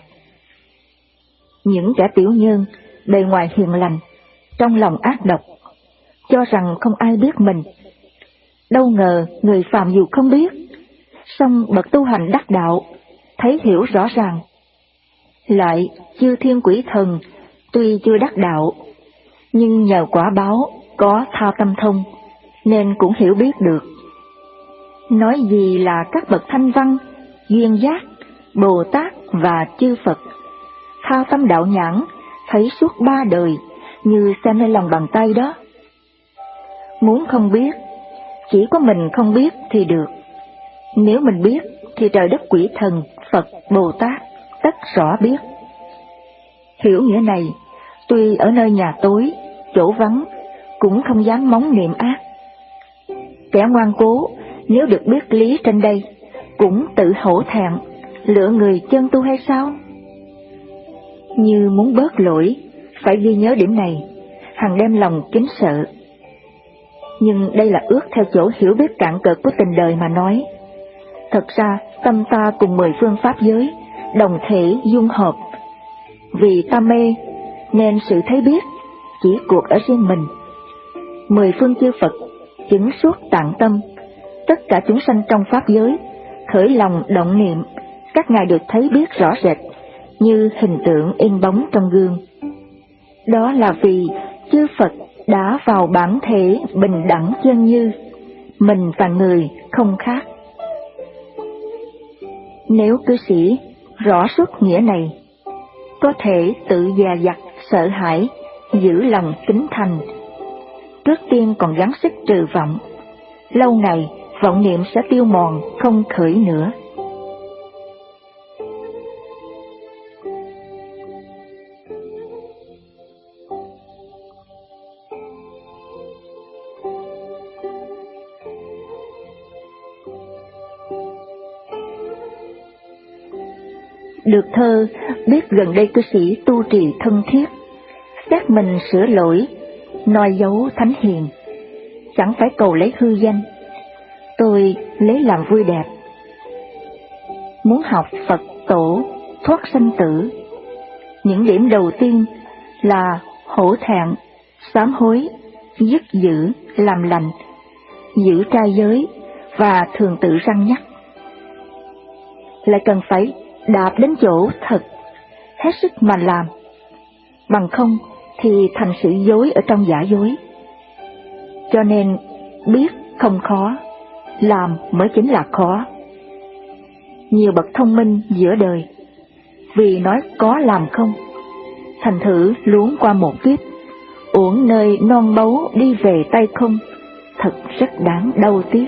Những kẻ tiểu nhân, bề ngoài hiền lành, trong lòng ác độc, cho rằng không ai biết mình. Đâu ngờ người phàm dù không biết, song bậc tu hành đắc đạo, thấy hiểu rõ ràng. Lại chư thiên quỷ thần tuy chưa đắc đạo, nhưng nhờ quả báo có thao tâm thông, nên cũng hiểu biết được. Nói gì là các bậc thanh văn, duyên giác, Bồ Tát và chư Phật, thao tâm đạo nhãn, thấy suốt ba đời, như xem lên lòng bàn tay đó. Muốn không biết, chỉ có mình không biết thì được. Nếu mình biết, thì trời đất quỷ thần, Phật, Bồ Tát, tất rõ biết. Hiểu nghĩa này, tuy ở nơi nhà tối, chỗ vắng, cũng không dám móng niệm ác. Kẻ ngoan cố, nếu được biết lý trên đây, cũng tự hổ thẹn, lựa người chân tu hay sao? Như muốn bớt lỗi, phải ghi nhớ điểm này, hằng đem lòng kính sợ. Nhưng đây là ước theo chỗ hiểu biết cạn cợt của tình đời mà nói. Thật ra, tâm ta cùng mười phương pháp giới, đồng thể dung hợp. Vì ta mê, nên sự thấy biết chỉ cuộc ở riêng mình. Mười phương chư Phật, chứng suốt tạng tâm, tất cả chúng sanh trong pháp giới, khởi lòng động niệm, các ngài được thấy biết rõ rệt, như hình tượng in bóng trong gương. Đó là vì chư Phật đã vào bản thể bình đẳng chân như, mình và người không khác. Nếu cư sĩ rõ suốt nghĩa này, có thể tự dè dặt sợ hãi, giữ lòng kính thành. Trước tiên còn gắng sức trừ vọng, lâu ngày vọng niệm sẽ tiêu mòn không khởi nữa. Được thơ biết gần đây cư sĩ tu trì thân thiết, xét mình sửa lỗi, noi dấu thánh hiền, chẳng phải cầu lấy hư danh, tôi lấy làm vui đẹp. Muốn học Phật tổ thoát sanh tử, những điểm đầu tiên là hổ thẹn, sám hối, dứt giữ, làm lành, giữ trai giới và thường tự răn nhắc. Lại cần phải đạp đến chỗ thật, hết sức mà làm, bằng không thì thành sự dối ở trong giả dối. Cho nên biết không khó, làm mới chính là khó. Nhiều bậc thông minh giữa đời, vì nói có làm không, thành thử luống qua một kiếp, uổng nơi non báu đi về tay không, thật rất đáng đau tiếc.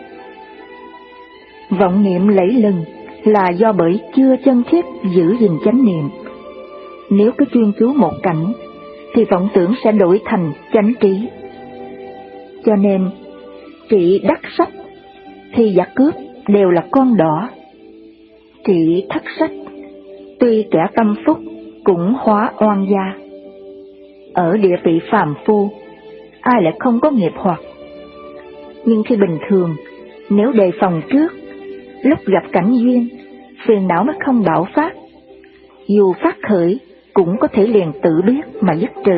Vọng niệm lẫy lừng là do bởi chưa chân thiết giữ gìn chánh niệm. Nếu cứ chuyên chú một cảnh, thì vọng tưởng sẽ đổi thành chánh trí. Cho nên, trị đắc sách, thì giặc cướp đều là con đỏ. Trị thất sách, tuy kẻ tâm phúc, cũng hóa oan gia. Ở địa vị phàm phu, ai lại không có nghiệp hoặc? Nhưng khi bình thường, nếu đề phòng trước, lúc gặp cảnh duyên, phiền não mới không bạo phát. Dù phát khởi, cũng có thể liền tự biết mà dứt trừ.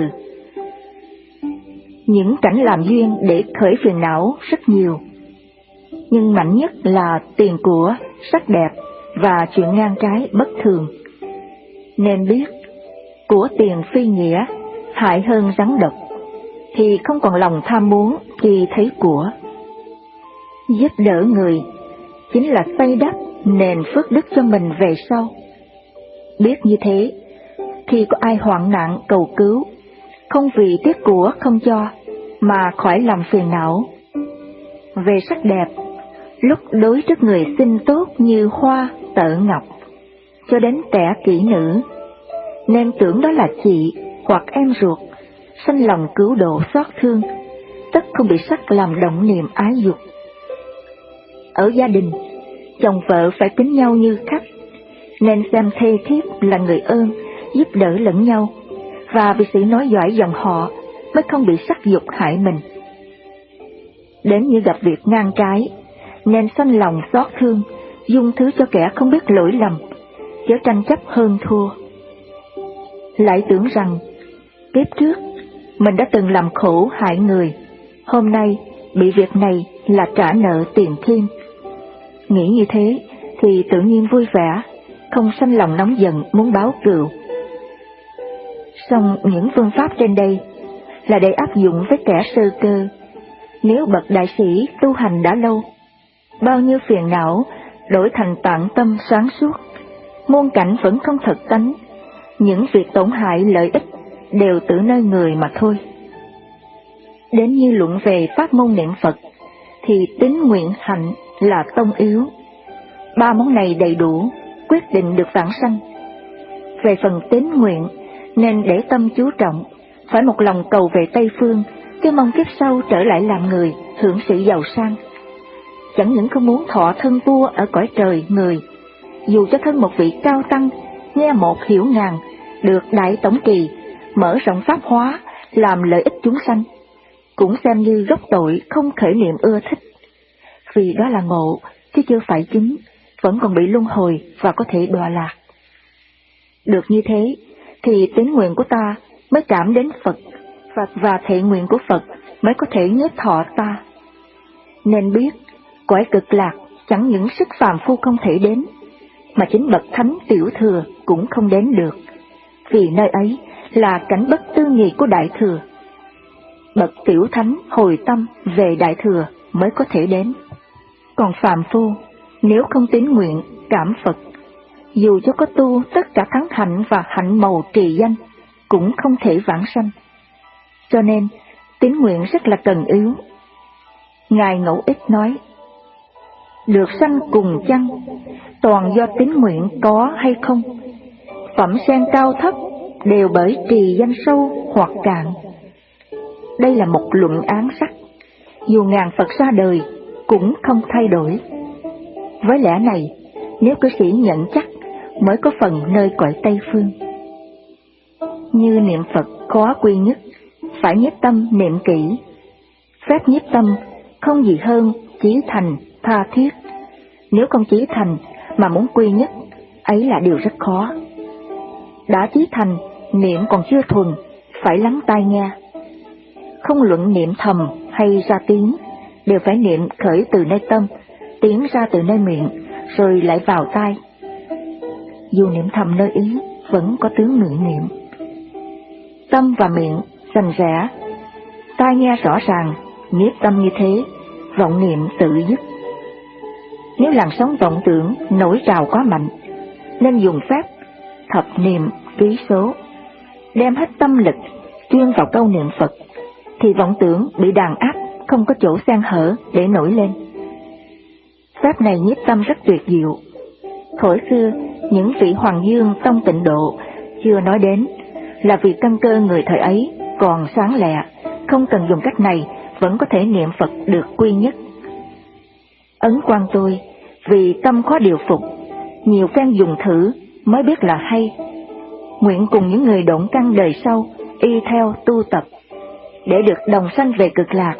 Những cảnh làm duyên để khởi phiền não rất nhiều, nhưng mạnh nhất là tiền của, sắc đẹp và chuyện ngang trái bất thường. Nên biết, của tiền phi nghĩa, hại hơn rắn độc, thì không còn lòng tham muốn khi thấy của. Giúp đỡ người chính là xây đắp nền phước đức cho mình về sau. Biết như thế, khi có ai hoạn nạn cầu cứu, không vì tiếc của không cho, mà khỏi làm phiền não. Về sắc đẹp, lúc đối trước người xinh tốt như hoa, tợ ngọc, cho đến trẻ kỹ nữ, nên tưởng đó là chị hoặc em ruột, sanh lòng cứu độ xót thương, tất không bị sắc làm động niềm ái dục. Ở gia đình, chồng vợ phải kính nhau như khách, nên xem thê thiếp là người ơn, giúp đỡ lẫn nhau, và vì sự nói giỏi dòng họ mới không bị sắc dục hại mình. Đến như gặp việc ngang trái, nên sanh lòng xót thương, dung thứ cho kẻ không biết lỗi lầm, chớ tranh chấp hơn thua. Lại tưởng rằng, kiếp trước, mình đã từng làm khổ hại người, hôm nay bị việc này là trả nợ tiền thiên. Nghĩ như thế thì tự nhiên vui vẻ, không sanh lòng nóng giận muốn báo cừu. Song những phương pháp trên đây là để áp dụng với kẻ sơ cơ. Nếu bậc đại sĩ tu hành đã lâu, bao nhiêu phiền não đổi thành tạng tâm sáng suốt, muôn cảnh vẫn không thật tánh, những việc tổn hại lợi ích đều tự nơi người mà thôi. Đến như luận về pháp môn niệm Phật, thì tín nguyện hạnh là tông yếu. Ba món này đầy đủ, quyết định được vãng sanh. Về phần tín nguyện, nên để tâm chú trọng, phải một lòng cầu về Tây Phương, chứ mong kiếp sau trở lại làm người, hưởng sự giàu sang. Chẳng những không muốn thọ thân vua ở cõi trời người, dù cho thân một vị cao tăng, nghe một hiểu ngàn, được đại tổng trì, mở rộng pháp hóa, làm lợi ích chúng sanh, cũng xem như gốc tội không khởi niệm ưa thích. Vì đó là ngộ, chứ chưa phải chứng, vẫn còn bị luân hồi và có thể đọa lạc. Được như thế, thì tín nguyện của ta mới cảm đến Phật, Phật và thệ nguyện của Phật mới có thể nhất thọ ta. Nên biết, cõi cực lạc chẳng những sức phàm phu không thể đến, mà chính bậc thánh tiểu thừa cũng không đến được, vì nơi ấy là cảnh bất tư nghị của đại thừa. Bậc tiểu thánh hồi tâm về đại thừa mới có thể đến. Còn phàm phu, nếu không tín nguyện cảm Phật, dù cho có tu tất cả thắng hạnh và hạnh màu trì danh, cũng không thể vãng sanh. Cho nên, tín nguyện rất là cần yếu. Ngài Ngẫu Ích nói, được sanh cùng chăng, toàn do tín nguyện có hay không. Phẩm sen cao thấp đều bởi trì danh sâu hoặc cạn. Đây là một luận án sắc, dù ngàn Phật ra đời cũng không thay đổi. Với lẽ này, nếu cư sĩ nhận chắc mới có phần nơi cõi Tây Phương. Như niệm Phật khó quy nhất, phải nhiếp tâm niệm kỹ. Phép nhiếp tâm không gì hơn chí thành tha thiết. Nếu không chí thành mà muốn quy nhất, ấy là điều rất khó. Đã chí thành, niệm còn chưa thuần, phải lắng tai nghe. Không luận niệm thầm hay ra tiếng, đều phải niệm khởi từ nơi tâm, tiếng ra từ nơi miệng, rồi lại vào tai. Dù niệm thầm nơi ý, vẫn có tướng miệng niệm. Tâm và miệng rành rẽ, tai nghe rõ ràng, nhiếp tâm như thế, vọng niệm tự dứt. Nếu làn sóng vọng tưởng nổi trào quá mạnh, nên dùng phép thập niệm ký số, đem hết tâm lực chuyên vào câu niệm Phật, thì vọng tưởng bị đàn áp, không có chỗ xen hở để nổi lên. Pháp này nhiếp tâm rất tuyệt diệu. Thuở xưa, những vị Hoàng Dương tông Tịnh Độ chưa nói đến, là vì căn cơ người thời ấy còn sáng lẹ, không cần dùng cách này vẫn có thể niệm Phật được quy nhất. Ấn Quang tôi, vì tâm khó điều phục, nhiều phen dùng thử mới biết là hay. nguyện cùng những người độn căn đời sau y theo tu tập, để được đồng sanh về cực lạc.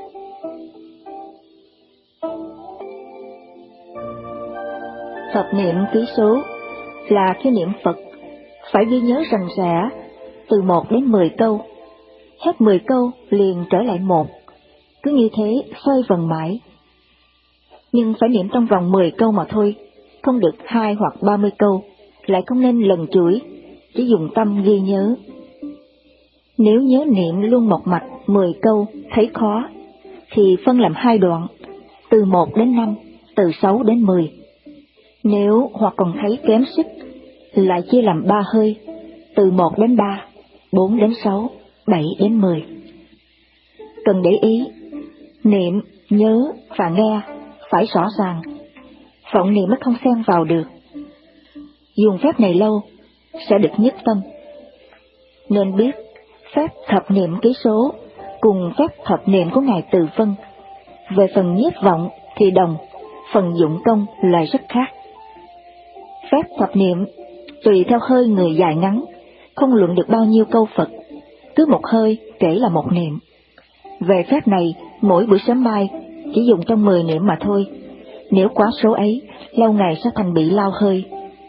Thập niệm ký số là khi niệm Phật phải ghi nhớ rằng rẽ từ một đến mười câu, hết mười câu liền trở lại một, cứ như thế xoay vần mãi. Nhưng phải niệm trong vòng mười câu mà thôi, không được hai hoặc ba mươi câu, lại không nên lần chuỗi, chỉ dùng tâm ghi nhớ. Nếu nhớ niệm luôn một mạch mười câu thấy khó, thì phân làm hai đoạn, từ một đến năm, từ sáu đến mười. Nếu hoặc còn thấy kém sức, lại chia làm ba hơi, từ một đến ba, bốn đến sáu, bảy đến mười. Cần để ý, niệm, nhớ và nghe phải rõ ràng, vọng niệm mới không xen vào được. Dùng phép này lâu sẽ được nhất tâm. Nên biết phép thập niệm ký số cùng phép thập niệm của Ngài Từ Vân, về phần nhiếp vọng thì đồng, phần dụng công lại rất khác. Phép thập niệm tùy theo hơi người dài ngắn, không luận được bao nhiêu câu Phật, cứ một hơi kể là một niệm. Về phép này, mỗi buổi sớm mai chỉ dùng trong mười niệm mà thôi, nếu quá số ấy, lâu ngày sẽ thành bị lao hơi.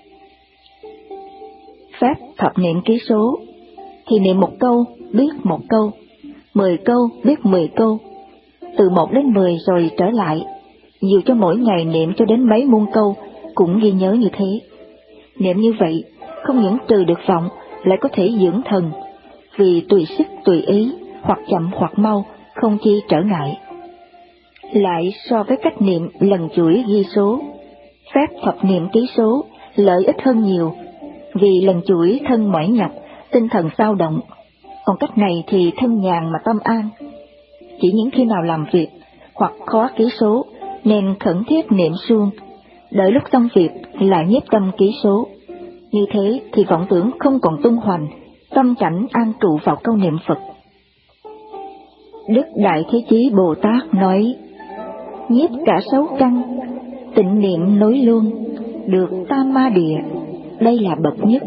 Phép thập niệm ký số thì niệm một câu biết một câu, mười câu biết mười câu, từ một đến mười rồi trở lại. Dù cho mỗi ngày niệm cho đến mấy muôn câu cũng ghi nhớ như thế. Niệm như vậy không những trừ được vọng, lại có thể dưỡng thần, vì tùy sức tùy ý, hoặc chậm hoặc mau, không chi trở ngại. Lại so với cách niệm lần chuỗi ghi số, phép thập niệm ký số lợi ích hơn nhiều, vì lần chuỗi thân mỏi nhọc, tinh thần dao động, còn cách này thì thân nhàn mà tâm an. Chỉ những khi nào làm việc hoặc khó ký số nên khẩn thiết niệm suông, đợi lúc xong việc lại nhiếp tâm ký số. Như thế thì vọng tưởng không còn tung hoành, tâm cảnh an trụ vào câu niệm Phật. Đức Đại Thế Chí Bồ Tát nói: nhiếp cả sáu căn, tịnh niệm nối luôn, được tam ma địa, đây là bậc nhất.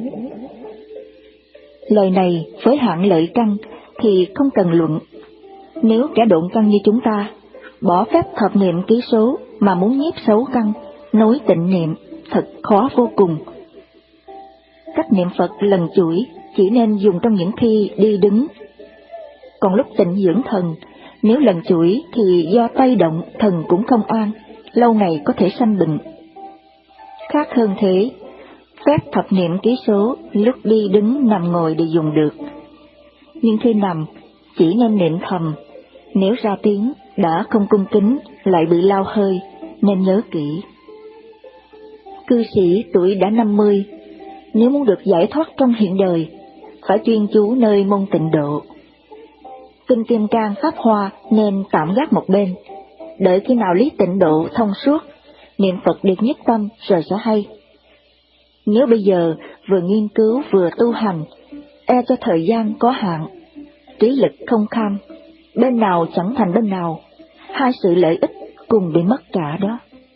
Lời này với hạng lợi căn thì không cần luận. Nếu kẻ độn căn như chúng ta bỏ phép thập niệm ký số mà muốn nhiếp sáu căn, nối tịnh niệm, thật khó vô cùng. Cách niệm Phật lần chuỗi chỉ nên dùng trong những khi đi đứng. Còn lúc tịnh dưỡng thần, nếu lần chuỗi thì do tay động thần cũng không an, lâu ngày có thể sanh bệnh. Khác hơn thế, phép thập niệm ký số lúc đi đứng nằm ngồi đều dùng được. Nhưng khi nằm chỉ nên niệm thầm, nếu ra tiếng đã không cung kính lại bị lao hơi, nên nhớ kỹ. Cư sĩ tuổi đã năm mươi, nếu muốn được giải thoát trong hiện đời, phải chuyên chú nơi môn tịnh độ. Kinh Kim Cang Pháp Hoa nên tạm gác một bên, đợi khi nào lý tịnh độ thông suốt, niệm Phật được nhất tâm rồi sẽ hay. Nếu bây giờ vừa nghiên cứu vừa tu hành, e cho thời gian có hạn, trí lực không kham, bên nào chẳng thành bên nào, hai sự lợi ích cùng bị mất cả đó.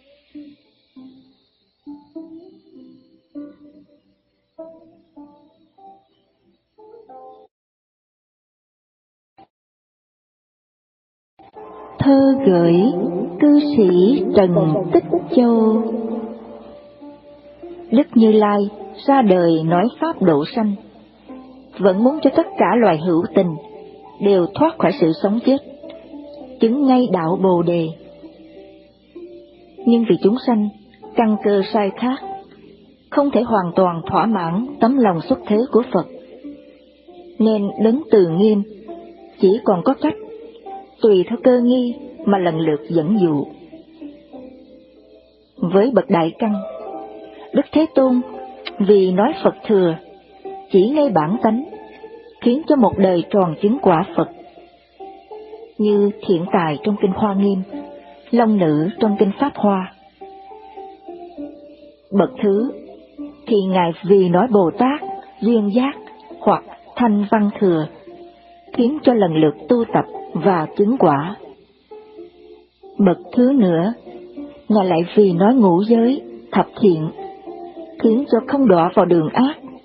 Thơ gửi cư sĩ Trần Tích Châu. Đức Như Lai ra đời nói pháp độ sanh, vẫn muốn cho tất cả loài hữu tình đều thoát khỏi sự sống chết, chứng ngay đạo Bồ Đề. Nhưng vì chúng sanh căn cơ sai khác, không thể hoàn toàn thỏa mãn tấm lòng xuất thế của Phật, nên Đấng Từ Nghiêm chỉ còn có cách tùy theo cơ nghi mà lần lượt dẫn dụ. Với bậc đại căn, Đức Thế Tôn vì nói Phật thừa, chỉ ngay bản tánh, khiến cho một đời tròn chứng quả Phật. Như Thiện Tài trong Kinh Hoa Nghiêm, Long Nữ trong Kinh Pháp Hoa. Bậc thứ thì Ngài vì nói Bồ Tát, duyên giác hoặc thanh văn thừa, khiến cho lần lượt tu tập và chứng quả. Bậc thứ nữa, Ngài lại vì nói ngũ giới, thập thiện, khiến cho không đọa vào đường ác,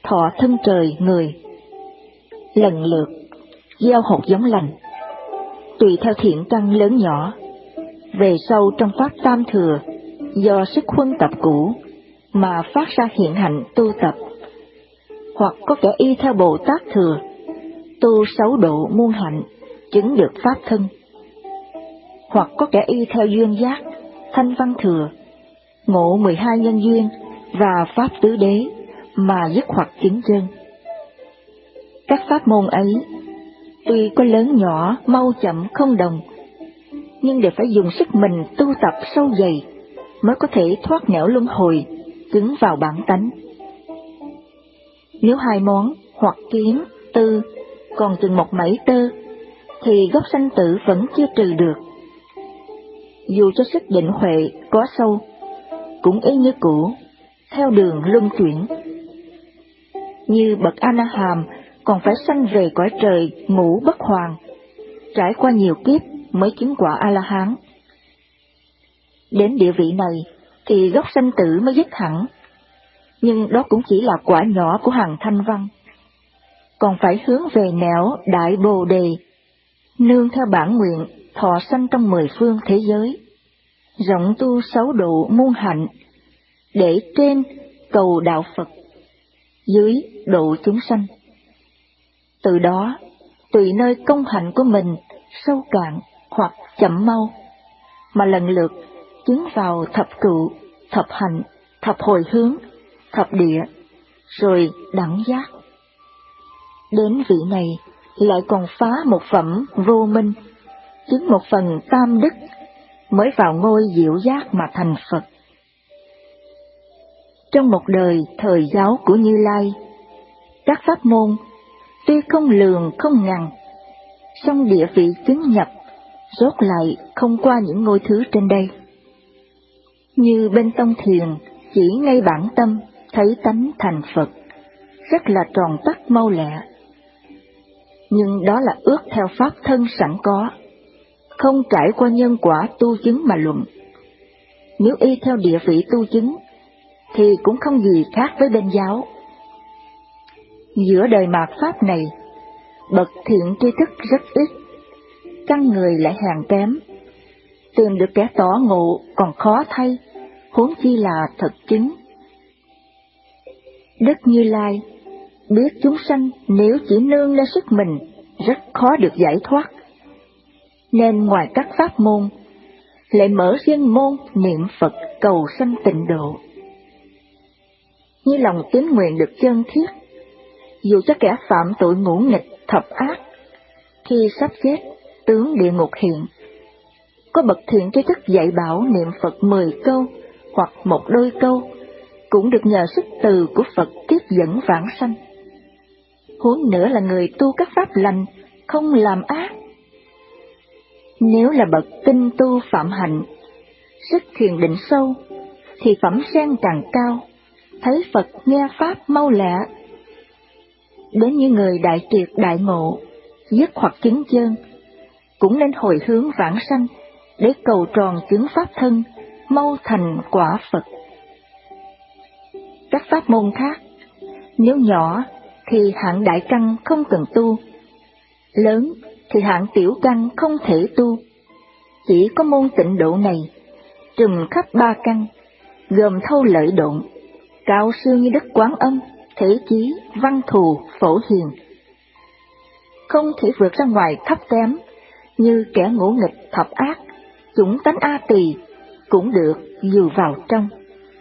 thọ thân trời người, lần lượt gieo hột giống lành, tùy theo thiện căn lớn nhỏ. Về sau trong pháp tam thừa, do sức huân tập cũ mà phát ra hiện hạnh tu tập, hoặc có kẻ y theo Bồ Tát thừa, tu sáu độ muôn hạnh, chứng được pháp thân, hoặc có kẻ y theo duyên giác, thanh văn thừa, ngộ mười hai nhân duyên và pháp tứ đế mà dứt hoặc chứng chân. Các pháp môn ấy tuy có lớn nhỏ, mau chậm không đồng, nhưng đều phải dùng sức mình tu tập sâu dày mới có thể thoát nẻo luân hồi, chứng vào bản tánh. Nếu hai món hoặc kiến, tư còn chừng một mảy tơ, thì gốc sanh tử vẫn chưa trừ được. Dù cho sức định huệ có sâu, cũng y như cũ, theo đường luân chuyển. Như bậc A-na-hàm còn phải sanh về cõi trời ngũ bất hoàng, trải qua nhiều kiếp mới chứng quả A-la-hán. Đến địa vị này thì gốc sanh tử mới dứt hẳn, nhưng đó cũng chỉ là quả nhỏ của hàng thanh văn. Còn phải hướng về nẻo đại bồ đề, nương theo bản nguyện thọ sanh trong mười phương thế giới, rộng tu sáu độ muôn hạnh, để trên cầu đạo Phật, dưới độ chúng sanh. Từ đó, tùy nơi công hạnh của mình sâu cạn hoặc chậm mau, mà lần lượt chứng vào thập cựu, thập hạnh, thập hồi hướng, thập địa, rồi đẳng giác. Đến vị này lại còn phá một phẩm vô minh, chứng một phần tam đức, mới vào ngôi diệu giác mà thành Phật. Trong một đời thời giáo của Như Lai, các pháp môn tuy không lường không ngăn, song địa vị chứng nhập rốt lại không qua những ngôi thứ trên đây. Như bên tông thiền chỉ ngay bản tâm thấy tánh thành Phật, rất là tròn tắt mau lẹ. Nhưng đó là ước theo pháp thân sẵn có, không trải qua nhân quả tu chứng mà luận. Nếu y theo địa vị tu chứng, thì cũng không gì khác với bên giáo. Giữa đời mạt pháp này, bậc thiện tri thức rất ít, căn người lại hèn kém, tìm được kẻ tỏ ngộ còn khó thay, huống chi là thực chứng. Đức Như Lai biết chúng sanh nếu chỉ nương lên sức mình rất khó được giải thoát, nên ngoài các pháp môn lại mở riêng môn niệm Phật cầu sanh tịnh độ. Như lòng tín nguyện được chân thiết, dù cho kẻ phạm tội ngũ nghịch thập ác, khi sắp chết tướng địa ngục hiện, có bậc thiện tri thức dạy bảo niệm Phật mười câu hoặc một đôi câu, cũng được nhờ sức từ của Phật tiếp dẫn vãng sanh. Huống nữa là người tu các pháp lành, không làm ác. Nếu là bậc tinh tu phạm hạnh, sức thiền định sâu, thì phẩm sen càng cao, thấy Phật nghe pháp mau lẹ. Đến như người đại triệt đại ngộ, dứt hoặc chứng chân, cũng nên hồi hướng vãng sanh để cầu tròn chứng pháp thân, mau thành quả Phật. Các pháp môn khác, nếu nhỏ thì hạng đại căn không cần tu, lớn thì hạng tiểu căn không thể tu. Chỉ có môn tịnh độ này, trùm khắp ba căn, gồm thâu lợi độn, cao siêu như Đức Quán Âm, thể chí, văn thù, phổ hiền. Không thể vượt ra ngoài thấp kém, như kẻ ngũ nghịch thập ác, chủng tánh A Tỳ, cũng được dù vào trong.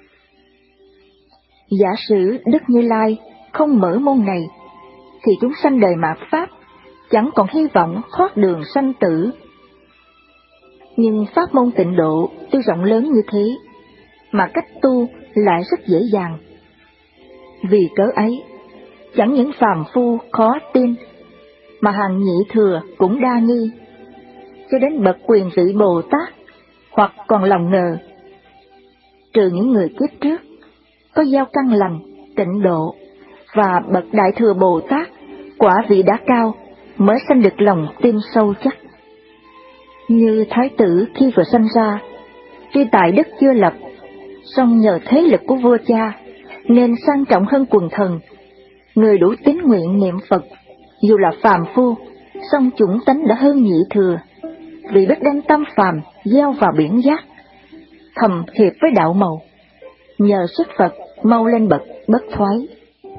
Giả sử Đức Như Lai không mở môn này, thì chúng sanh đời mạt pháp chẳng còn hy vọng thoát đường sanh tử. Nhưng pháp môn tịnh độ tuy rộng lớn như thế, mà cách tu lại rất dễ dàng. Vì cớ ấy, chẳng những phàm phu khó tin, mà hàng nhị thừa cũng đa nghi, cho đến bậc quyền vị Bồ Tát hoặc còn lòng ngờ. Trừ những người kiếp trước có gieo căn lành, tịnh độ, và bậc đại thừa Bồ Tát quả vị đã cao, mới sanh được lòng tin sâu chắc. Như Thái tử khi vừa sanh ra, tuy tài đức chưa lập, song nhờ thế lực của vua cha nên sang trọng hơn quần thần, người đủ tín nguyện niệm Phật, dù là phàm phu, song chủng tánh đã hơn nhị thừa, vì biết đem tâm phàm gieo vào biển giác, thầm hiệp với đạo màu, nhờ sức Phật mau lên bậc bất thoái.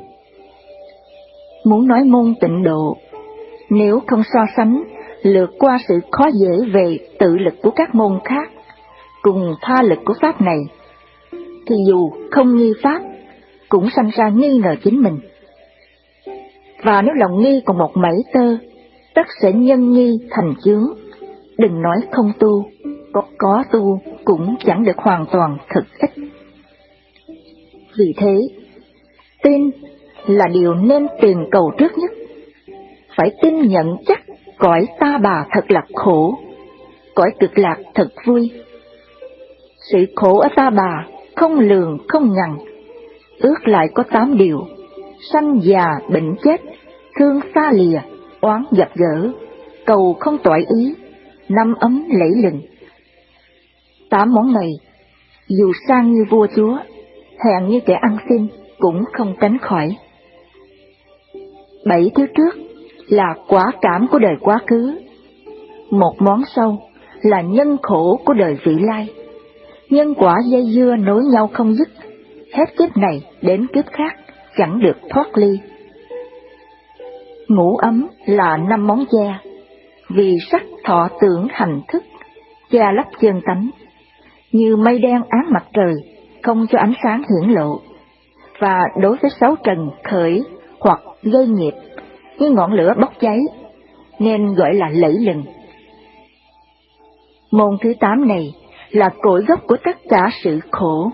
Muốn nói môn tịnh độ, nếu không so sánh lượt qua sự khó dễ về tự lực của các môn khác cùng tha lực của pháp này, thì dù không nghi pháp cũng sanh ra nghi ngờ chính mình. Và nếu lòng nghi còn một mảy tơ, tất sẽ nhân nghi thành chướng. Đừng nói không tu, có, có tu cũng chẳng được hoàn toàn thực ích. Vì thế, tin là điều nên tìm cầu trước nhất. Phải tin nhận chắc cõi ta bà thật là khổ, cõi cực lạc thật vui. Sự khổ ở ta bà không lường không ngần, ước lại có tám điều: sanh già bệnh chết, thương xa lìa, oán gặp gỡ, cầu không toại ý, năm ấm lẫy lừng. Tám món này, dù sang như vua chúa, hèn như kẻ ăn xin, cũng không tránh khỏi. Bảy thứ trước là quả cảm của đời quá khứ, một món sau là nhân khổ của đời vị lai. Nhân quả dây dưa nối nhau không dứt, hết kiếp này đến kiếp khác, chẳng được thoát ly. Ngũ ấm là năm món che, vì sắc thọ tưởng hành thức, che lấp chân tánh, như mây đen ám mặt trời, không cho ánh sáng hiển lộ. Và đối với sáu trần khởi hoặc gây nghiệp, như ngọn lửa bốc cháy, nên gọi là lẫy lừng. Môn thứ tám này là cội gốc của tất cả sự khổ.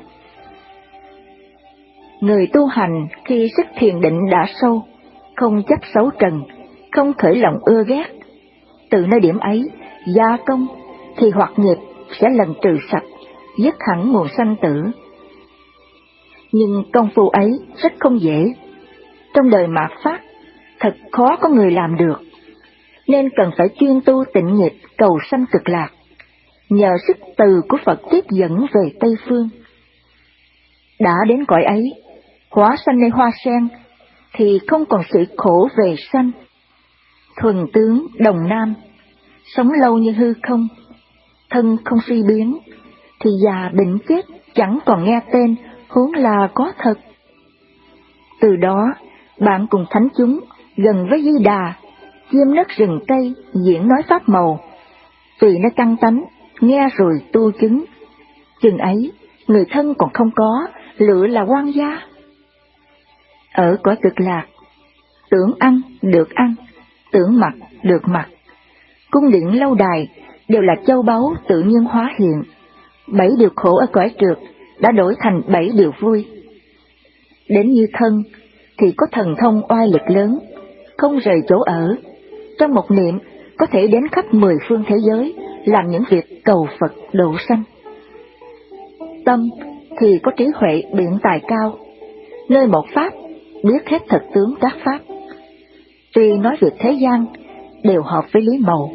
Người tu hành khi sức thiền định đã sâu, không chấp sáu trần, không khởi lòng ưa ghét, từ nơi điểm ấy gia công thì hoặc nghiệp sẽ lần trừ sạch, dứt hẳn nguồn sanh tử. Nhưng công phu ấy rất không dễ, trong đời mạt Pháp thật khó có người làm được, nên cần phải chuyên tu tịnh nghiệp cầu sanh cực lạc, nhờ sức từ của Phật tiếp dẫn về Tây Phương. Đã đến cõi ấy, hóa sanh nơi hoa sen, thì không còn sự khổ về sanh. Thuần tướng đồng nam, sống lâu như hư không, thân không suy biến, thì già bệnh chết chẳng còn nghe tên, huống là có thật. Từ đó, bạn cùng thánh chúng gần với Di Đà, chiêm đất rừng cây diễn nói pháp màu, tùy nơi căn tánh, nghe rồi tu chứng. Chừng ấy, người thân còn không có, lựa là quan gia. Ở cõi cực lạc, tưởng ăn được ăn, tưởng mặc được mặc. Cung điện lâu đài đều là châu báu tự nhiên hóa hiện. Bảy điều khổ ở cõi trượt đã đổi thành bảy điều vui. Đến như thân thì có thần thông oai lực lớn, không rời chỗ ở, trong một niệm có thể đến khắp mười phương thế giới, làm những việc cầu Phật độ sanh. Tâm thì có trí huệ biện tài cao, nơi một pháp biết hết thực tướng các pháp. Tuy nói việc thế gian đều hợp với lý màu.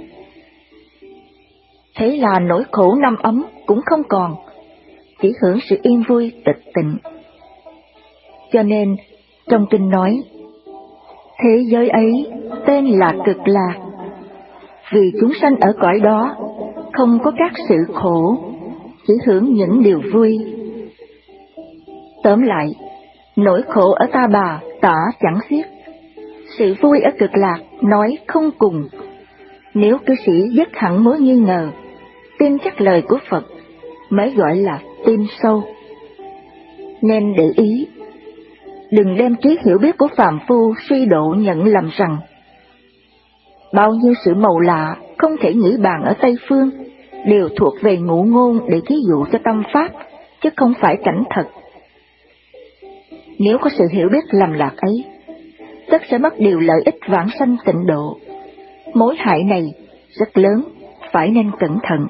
Thế là nỗi khổ năm ấm cũng không còn, chỉ hưởng sự yên vui tịch tịnh. Cho nên trong kinh nói, thế giới ấy tên là cực lạc, vì chúng sanh ở cõi đó không có các sự khổ, chỉ hưởng những điều vui. Tóm lại, nỗi khổ ở ta bà tả chẳng xiết, sự vui ở cực lạc nói không cùng. Nếu cư sĩ dứt hẳn mối nghi ngờ, tin chắc lời của Phật, mới gọi là tin sâu. Nên để ý, đừng đem trí hiểu biết của phàm phu suy độ nhận lầm rằng bao nhiêu sự màu lạ không thể nghĩ bàn ở Tây Phương đều thuộc về ngụ ngôn để thí dụ cho tâm pháp, chứ không phải cảnh thật. Nếu có sự hiểu biết lầm lạc ấy, tất sẽ mất điều lợi ích vãng sanh tịnh độ. Mối hại này rất lớn, phải nên cẩn thận.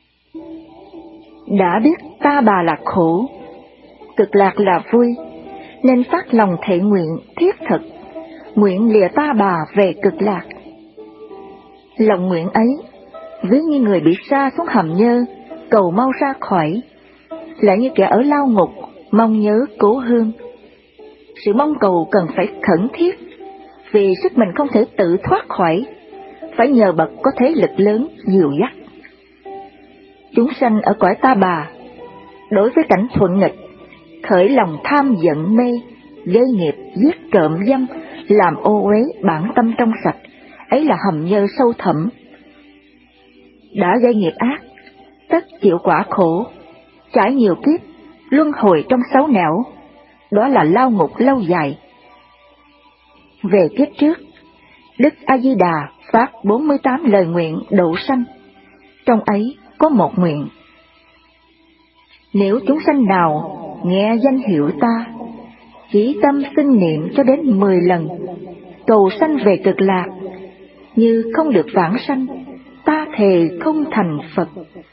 Đã biết ta bà là khổ, cực lạc là vui, nên phát lòng thệ nguyện thiết thực, nguyện lìa ta bà về cực lạc. Lòng nguyện ấy, ví như người bị sa xuống hầm nhơ, cầu mau ra khỏi, lại như kẻ ở lao ngục, mong nhớ cố hương. sự mong cầu cần phải khẩn thiết, vì sức mình không thể tự thoát khỏi, phải nhờ bậc có thế lực lớn dìu dắt. Chúng sanh ở cõi ta bà, đối với cảnh thuận nghịch, khởi lòng tham giận mê, gây nghiệp giết trộm dâm, làm ô uế bản tâm trong sạch, ấy là hầm nhơ sâu thẳm. Đã gây nghiệp ác, tất chịu quả khổ, trải nhiều kiếp, luân hồi trong sáu nẻo, đó là lao ngục lâu dài. Về kiếp trước, Đức A-di-đà phát bốn mươi tám lời nguyện độ sanh, trong ấy có một nguyện: nếu chúng sanh nào nghe danh hiệu ta, chỉ tâm sinh niệm cho đến mười lần, cầu sanh về cực lạc, như không được vãng sanh, ta thề không thành Phật.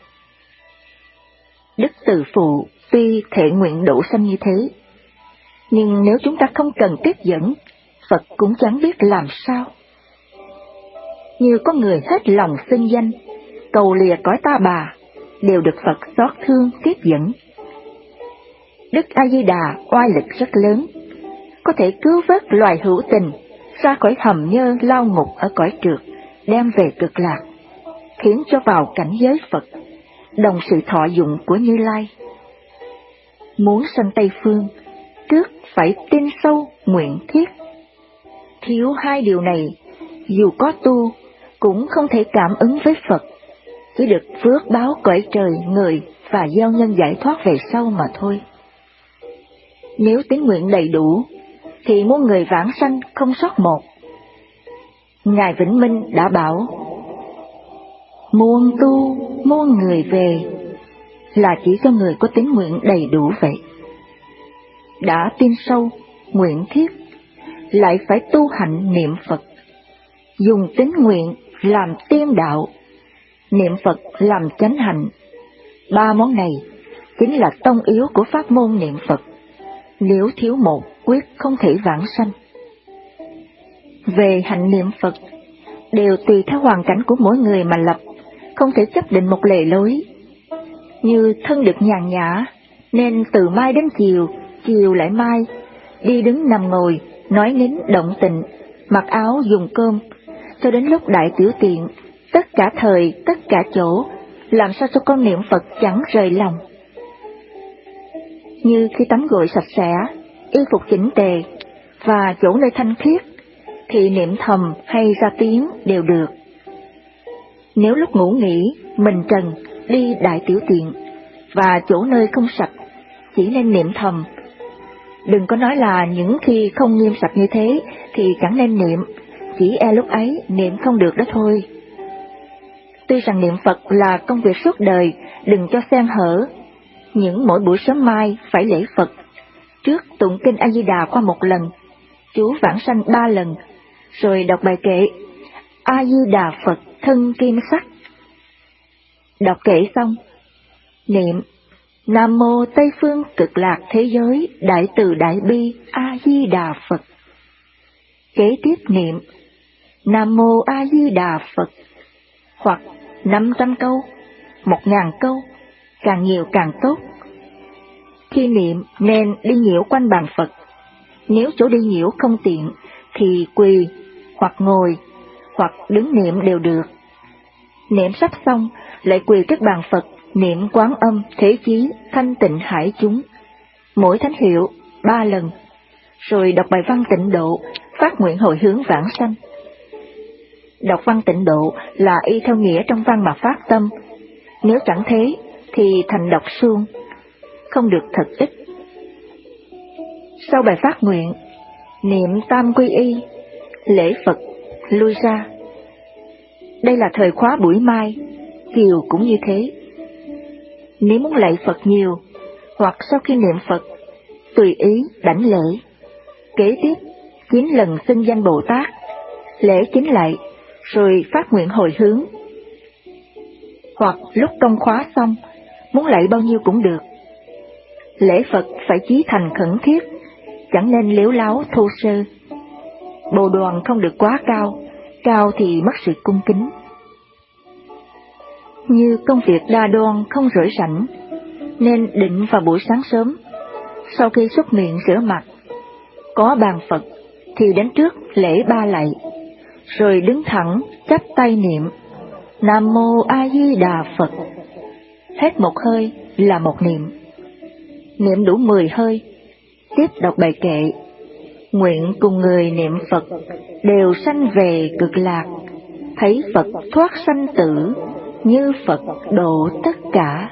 Đức Từ Phụ tuy thệ nguyện độ sanh như thế, nhưng nếu chúng ta không cần tiếp dẫn, Phật cũng chẳng biết làm sao. Như có người hết lòng xưng danh, cầu lìa cõi ta bà, đều được Phật xót thương tiếp dẫn. Đức A-di-đà oai lực rất lớn, có thể cứu vớt loài hữu tình ra khỏi hầm nhơ lao ngục ở cõi trượt, đem về cực lạc, khiến cho vào cảnh giới Phật, đồng sự thọ dụng của Như Lai. Muốn sanh Tây Phương, trước phải tin sâu nguyện thiết. Thiếu hai điều này, dù có tu, cũng không thể cảm ứng với Phật, chỉ được phước báo cõi trời người và gieo nhân giải thoát về sau mà thôi. Nếu tín nguyện đầy đủ, thì muôn người vãng sanh không sót một. Ngài Vĩnh Minh đã bảo, muôn tu, muôn người về, là chỉ cho người có tín nguyện đầy đủ vậy. Đã tin sâu, nguyện thiết, lại phải tu hạnh niệm Phật, dùng tín nguyện làm tiên đạo, niệm Phật làm chánh hạnh. Ba món này chính là tông yếu của pháp môn niệm Phật, nếu thiếu một quyết không thể vãng sanh. Về hạnh niệm Phật, đều tùy theo hoàn cảnh của mỗi người mà lập, không thể chấp định một lề lối. Như thân được nhàn nhã, nên từ mai đến chiều, chiều lại mai, đi đứng nằm ngồi, nói nín động tịnh, mặc áo dùng cơm, cho đến lúc đại tiểu tiện, tất cả thời, tất cả chỗ, làm sao cho con niệm Phật chẳng rời lòng. Như khi tắm gội sạch sẽ, y phục chỉnh tề, và chỗ nơi thanh khiết, thì niệm thầm hay ra tiếng đều được. Nếu lúc ngủ nghỉ, mình trần, đi đại tiểu tiện, và chỗ nơi không sạch, chỉ nên niệm thầm. Đừng có nói là những khi không nghiêm sạch như thế thì chẳng nên niệm, chỉ e lúc ấy niệm không được đó thôi. Tuy rằng niệm Phật là công việc suốt đời, đừng cho xen hở. Những mỗi buổi sớm mai phải lễ Phật, trước tụng kinh A-di-đà qua một lần, chú vãng sanh ba lần, rồi đọc bài kệ A-di-đà Phật thân kim sắc. Đọc kệ xong, niệm Nam mô Tây phương cực lạc thế giới đại từ đại bi A-di-đà Phật. Kế tiếp niệm Nam mô A-di-đà Phật, hoặc năm trăm câu, một ngàn câu, càng nhiều càng tốt. Khi niệm nên đi nhiễu quanh bàn Phật, nếu chỗ đi nhiễu không tiện thì quỳ hoặc ngồi hoặc đứng niệm đều được. Niệm sắp xong lại quỳ trước bàn Phật, niệm Quán Âm Thế Chí Thanh Tịnh Hải Chúng, mỗi thánh hiệu ba lần, rồi đọc bài văn tịnh độ, phát nguyện hồi hướng vãng sanh. Đọc văn tịnh độ là y theo nghĩa trong văn mà phát tâm, nếu chẳng thế thì thành đọc suông, không được thật ích. Sau bài phát nguyện, niệm tam quy y, lễ Phật, lui ra. Đây là thời khóa buổi mai, chiều cũng như thế. Nếu muốn lạy Phật nhiều, hoặc sau khi niệm Phật, tùy ý đảnh lễ. Kế tiếp, chín lần xưng danh Bồ Tát, lễ chín lạy, rồi phát nguyện hồi hướng. Hoặc lúc công khóa xong, muốn lạy bao nhiêu cũng được. Lễ Phật phải chí thành khẩn thiết, chẳng nên lếu láo thô sơ. Bồ đoàn không được quá cao, cao thì mất sự cung kính. Như công việc đa đoan không rỗi rảnh, nên định vào buổi sáng sớm, sau khi súc miệng rửa mặt, Có bàn Phật thì đến trước lễ ba lạy, rồi đứng thẳng chắp tay niệm Nam Mô A Di Đà Phật. Hết một hơi là một niệm. Niệm đủ mười hơi, tiếp đọc bài kệ. Nguyện cùng người niệm Phật đều sanh về cực lạc, thấy Phật thoát sanh tử, như Phật độ tất cả.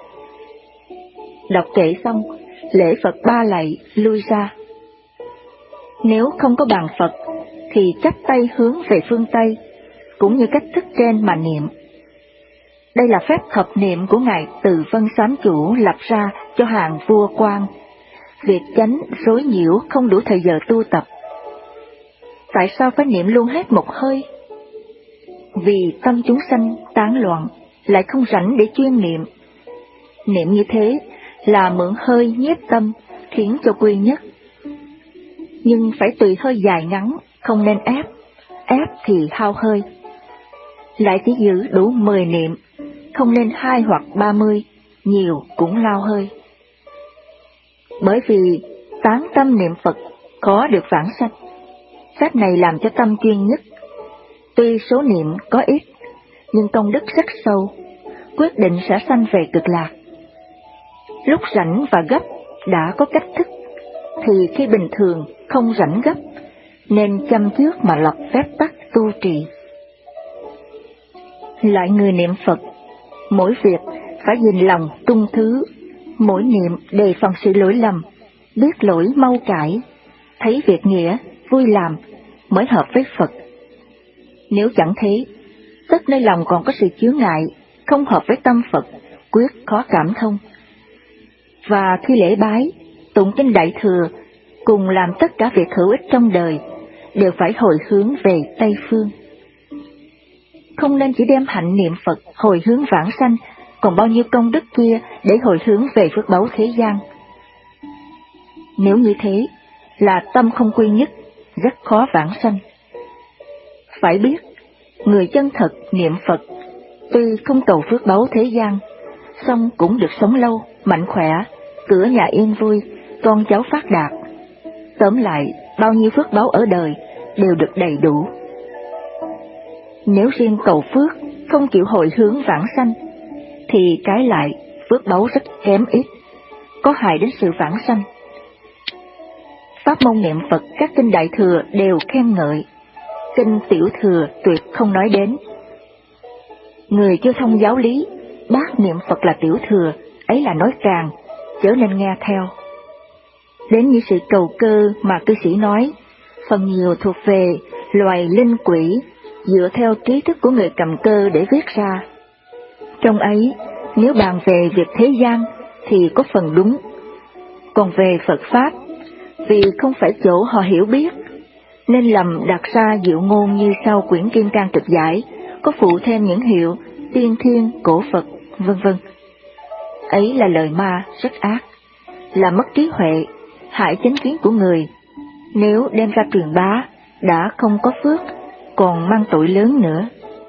Đọc kệ xong, lễ Phật ba lạy lui ra. Nếu không có bàn Phật thì chắp tay hướng về phương Tây, cũng như cách thức trên mà niệm. Đây là phép thập niệm của Ngài Từ Vân Sám Chủ lập ra cho hàng vua quan, việc chánh rối nhiễu không đủ thời giờ tu tập. Tại sao phải niệm luôn hết một hơi? Vì tâm chúng sanh tán loạn, lại không rảnh để chuyên niệm. Niệm như thế là mượn hơi nhiếp tâm, khiến cho quy nhất. Nhưng phải tùy hơi dài ngắn, không nên ép, ép thì hao hơi. Lại chỉ giữ đủ mười niệm, không nên hai hoặc ba mươi, nhiều cũng lao hơi. Bởi vì tán tâm niệm Phật có được vãng sanh. Sách này làm cho tâm chuyên nhất. Tuy số niệm có ít, nhưng công đức rất sâu, quyết định sẽ sanh về cực lạc. Lúc rảnh và gấp đã có cách thức, thì khi bình thường không rảnh gấp, nên chăm trước mà lập phép tắc tu trì. Lại người niệm Phật, mỗi việc phải nhìn lòng tung thứ, mỗi niệm đề phòng sự lỗi lầm, biết lỗi mau cải, thấy việc nghĩa, vui làm, mới hợp với Phật. Nếu chẳng thế, tất nơi lòng còn có sự chướng ngại, không hợp với tâm Phật, quyết khó cảm thông. Và khi lễ bái, tụng kinh Đại Thừa, cùng làm tất cả việc hữu ích trong đời, đều phải hồi hướng về Tây Phương. Không nên chỉ đem hạnh niệm Phật hồi hướng vãng sanh, còn bao nhiêu công đức kia để hồi hướng về phước báu thế gian. Nếu như thế, là tâm không quy nhất, rất khó vãng sanh. Phải biết, người chân thật niệm Phật, tuy không cầu phước báu thế gian, song cũng được sống lâu, mạnh khỏe, cửa nhà yên vui, con cháu phát đạt. Tóm lại, bao nhiêu phước báu ở đời đều được đầy đủ. Nếu riêng cầu phước, không chịu hồi hướng vãng sanh, thì trái lại phước báu rất kém ít, có hại đến sự vãng sanh. Pháp môn niệm Phật các kinh Đại Thừa đều khen ngợi, kinh Tiểu Thừa tuyệt không nói đến. Người chưa thông giáo lý, bác niệm Phật là Tiểu Thừa, ấy là nói càng, chớ nên nghe theo. Đến những sự cầu cơ mà cư sĩ nói, phần nhiều thuộc về loài linh quỷ, dựa theo trí thức của người cầm cơ để viết ra. Trong ấy, nếu bàn về việc thế gian thì có phần đúng, còn về Phật Pháp, vì không phải chỗ họ hiểu biết, nên lầm đặt ra diệu ngôn như sau quyển Kim Cang Trực Giải, có phụ thêm những hiệu tiên thiên, cổ Phật, vân vân. Ấy là lời ma rất ác, là mất trí huệ, hại chánh kiến của người. Nếu đem ra truyền bá, đã không có phước, còn mang tội lớn nữa.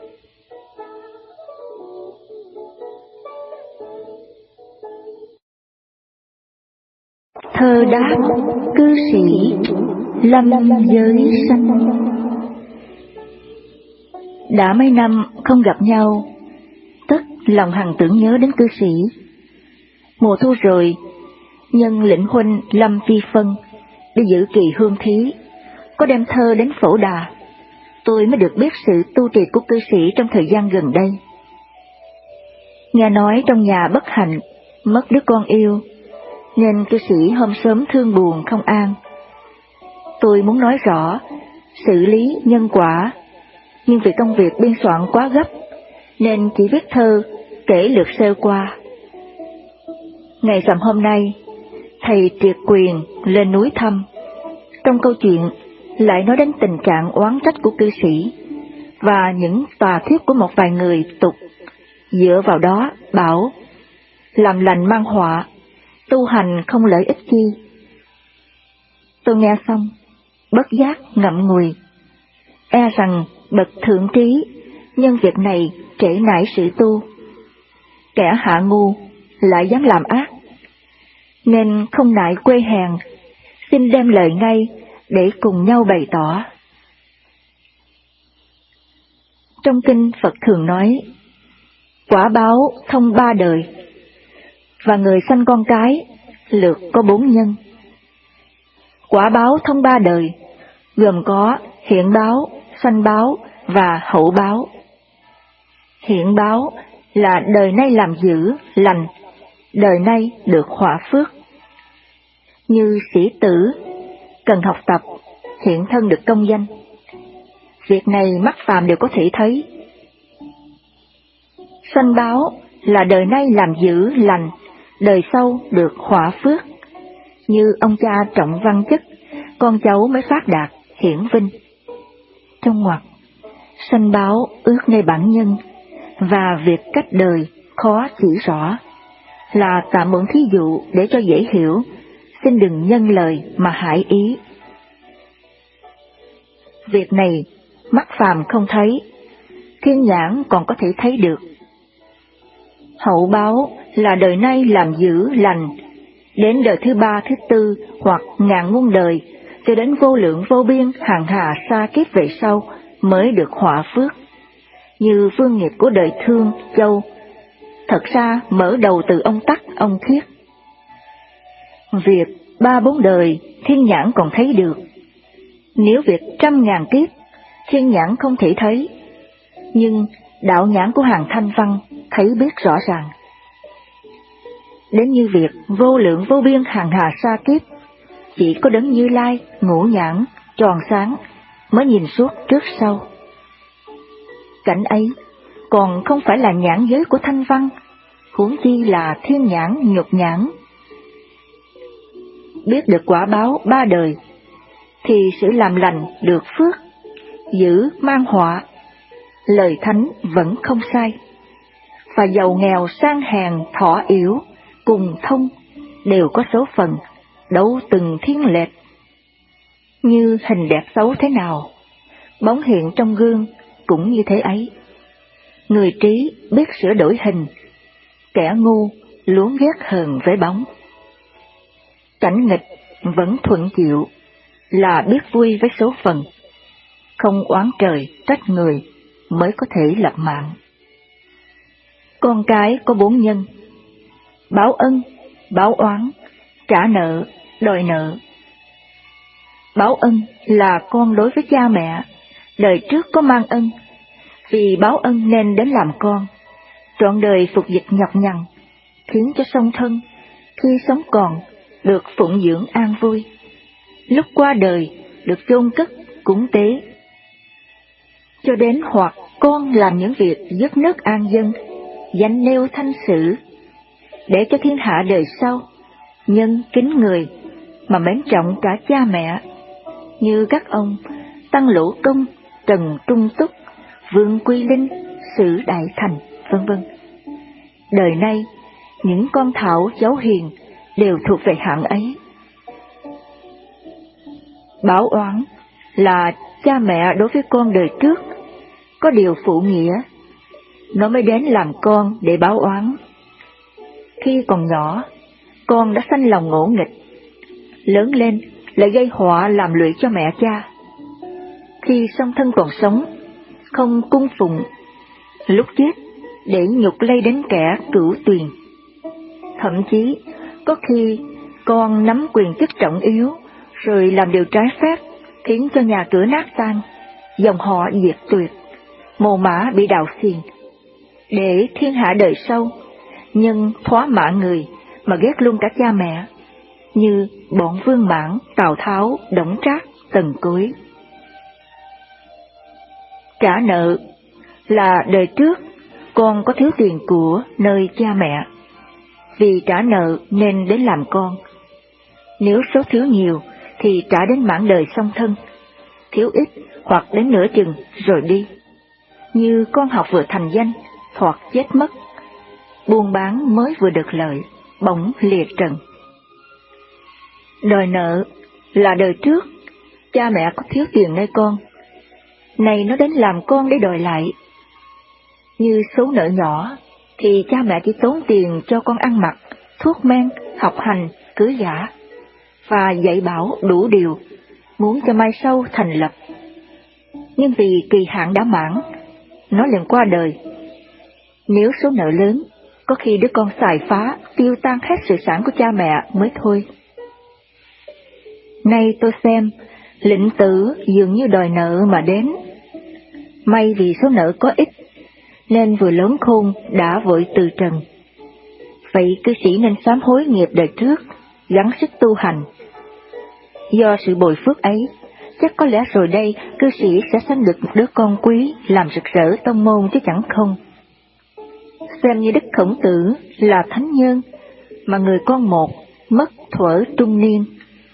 Thơ đáp cư sĩ lâm giới sanh. Đã mấy năm không gặp nhau, tất lòng hằng tưởng nhớ đến cư sĩ. Mùa thu rồi, nhân lĩnh huynh Lâm Phi Phân đi giữ kỳ hương thí, có đem thơ đến Phổ Đà. Tôi mới được biết sự tu trì của cư sĩ trong thời gian gần đây. Nghe nói trong nhà bất hạnh, mất đứa con yêu, nên cư sĩ hôm sớm thương buồn không an. Tôi muốn nói rõ, xử lý nhân quả, nhưng vì công việc biên soạn quá gấp, nên chỉ viết thơ, kể lược sơ qua. Ngày rằm hôm nay, thầy Triệt Quyền lên núi thăm. Trong câu chuyện lại nói đến tình trạng oán trách của cư sĩ, và những tà thuyết của một vài người tục, dựa vào đó bảo, làm lành mang họa, tu hành không lợi ích chi. Tôi nghe xong, bất giác ngậm ngùi, e rằng bậc thượng trí, nhân việc này trễ nải sự tu. Kẻ hạ ngu lại dám làm ác, nên không nại quê hèn, xin đem lời ngay để cùng nhau bày tỏ. Trong kinh Phật thường nói, quả báo thông ba đời, và người sanh con cái lượt có bốn nhân. Quả báo thông ba đời gồm có hiện báo, sanh báo và hậu báo. Hiện báo là đời nay làm dữ, lành, đời nay được họa phước. Như sĩ tử, cần học tập, hiện thân được công danh. Việc này mắt phàm đều có thể thấy. Sanh báo là đời nay làm dữ, lành, đời sau được họa phước. Như ông cha trọng văn chức, con cháu mới phát đạt, hiển vinh. Trong ngoặc, sanh báo ước nơi bản nhân, và việc cách đời khó chỉ rõ, là tạm mượn thí dụ để cho dễ hiểu, xin đừng nhân lời mà hại ý. Việc này mắt phàm không thấy, thiên nhãn còn có thể thấy được. Hậu báo là đời nay làm dữ, lành, đến đời thứ ba, thứ tư hoặc ngàn muôn đời, cho đến vô lượng vô biên hàng hà xa kiếp về sau mới được họa phước. Như vương nghiệp của đời Thương, Châu, thật ra mở đầu từ ông Tắc, ông Thiết. Việc ba bốn đời thiên nhãn còn thấy được, nếu việc trăm ngàn kiếp thiên nhãn không thể thấy, nhưng đạo nhãn của hàng Thanh Văn thấy biết rõ ràng. Đến như việc vô lượng vô biên hàng hà xa kiếp, chỉ có đấng Như Lai ngũ nhãn tròn sáng mới nhìn suốt trước sau. Cảnh ấy còn không phải là nhãn giới của Thanh Văn, huống chi là thiên nhãn nhục nhãn. Biết được quả báo ba đời, thì sự làm lành được phước, giữ mang họa, lời thánh vẫn không sai. Và giàu nghèo sang hèn thọ yếu, cùng thông, đều có số phận, đấu từng thiên lệch. Như hình đẹp xấu thế nào, bóng hiện trong gương cũng như thế ấy. Người trí biết sửa đổi hình, kẻ ngu luống ghét hờn với bóng. Cảnh nghịch vẫn thuận chịu, là biết vui với số phận, không oán trời trách người mới có thể lập mạng. Con cái có bốn nhân: báo ân, báo oán, trả nợ, đòi nợ. Báo ân là con đối với cha mẹ, đời trước có mang ân, vì báo ân nên đến làm con, trọn đời phục dịch nhọc nhằn, khiến cho song thân khi sống còn được phụng dưỡng an vui, lúc qua đời được chôn cất cúng tế. Cho đến hoặc con làm những việc giúp nước an dân, danh nêu thanh sử, để cho thiên hạ đời sau nhân kính người mà mến trọng cả cha mẹ, như các ông Tăng Lỗ Công, Trần Trung Túc, Vương Quy Linh, Sử Đại Thành, vân vân. Đời nay những con thảo cháu hiền đều thuộc về hạng ấy. Báo oán là cha mẹ đối với con đời trước có điều phụ nghĩa, nó mới đến làm con để báo oán. Khi còn nhỏ, con đã sanh lòng ngỗ nghịch, lớn lên lại gây họa làm lụy cho mẹ cha. Khi song thân còn sống, không cung phụng, lúc chết để nhục lây đến kẻ cửu tuyền. Thậm chí có khi con nắm quyền chức trọng yếu, rồi làm điều trái phép, khiến cho nhà cửa nát tan, dòng họ diệt tuyệt, mồ mả bị đào xiềng, để thiên hạ đời sau nhân thoá mạ người mà ghét luôn cả cha mẹ, như bọn Vương Mãn, Tào Tháo, Đổng Trác, Tần Cối. Trả nợ là đời trước con có thiếu tiền của nơi cha mẹ, vì trả nợ nên đến làm con. Nếu số thiếu nhiều thì trả đến mãn đời song thân, thiếu ít hoặc đến nửa chừng rồi đi. Như con học vừa thành danh, hoặc chết mất, buôn bán mới vừa được lợi, bỗng lìa trần. Đòi nợ là đời trước cha mẹ có thiếu tiền nơi con, này nó đến làm con để đòi lại. Như số nợ nhỏ thì cha mẹ chỉ tốn tiền cho con ăn mặc, thuốc men, học hành, cưới gả, và dạy bảo đủ điều, muốn cho mai sau thành lập. Nhưng vì kỳ hạn đã mãn, nó liền qua đời. Nếu số nợ lớn, có khi đứa con xài phá, tiêu tan hết sự sản của cha mẹ mới thôi. Nay tôi xem, lệnh tử dường như đòi nợ mà đến. May vì số nợ có ít, nên vừa lớn khôn đã vội từ trần. Vậy cư sĩ nên sám hối nghiệp đời trước, gắng sức tu hành. Do sự bồi phước ấy, chắc có lẽ rồi đây cư sĩ sẽ sanh được một đứa con quý, làm rực rỡ tông môn chứ chẳng không. Xem như Đức Khổng Tử là thánh nhân, mà người con một mất thuở trung niên.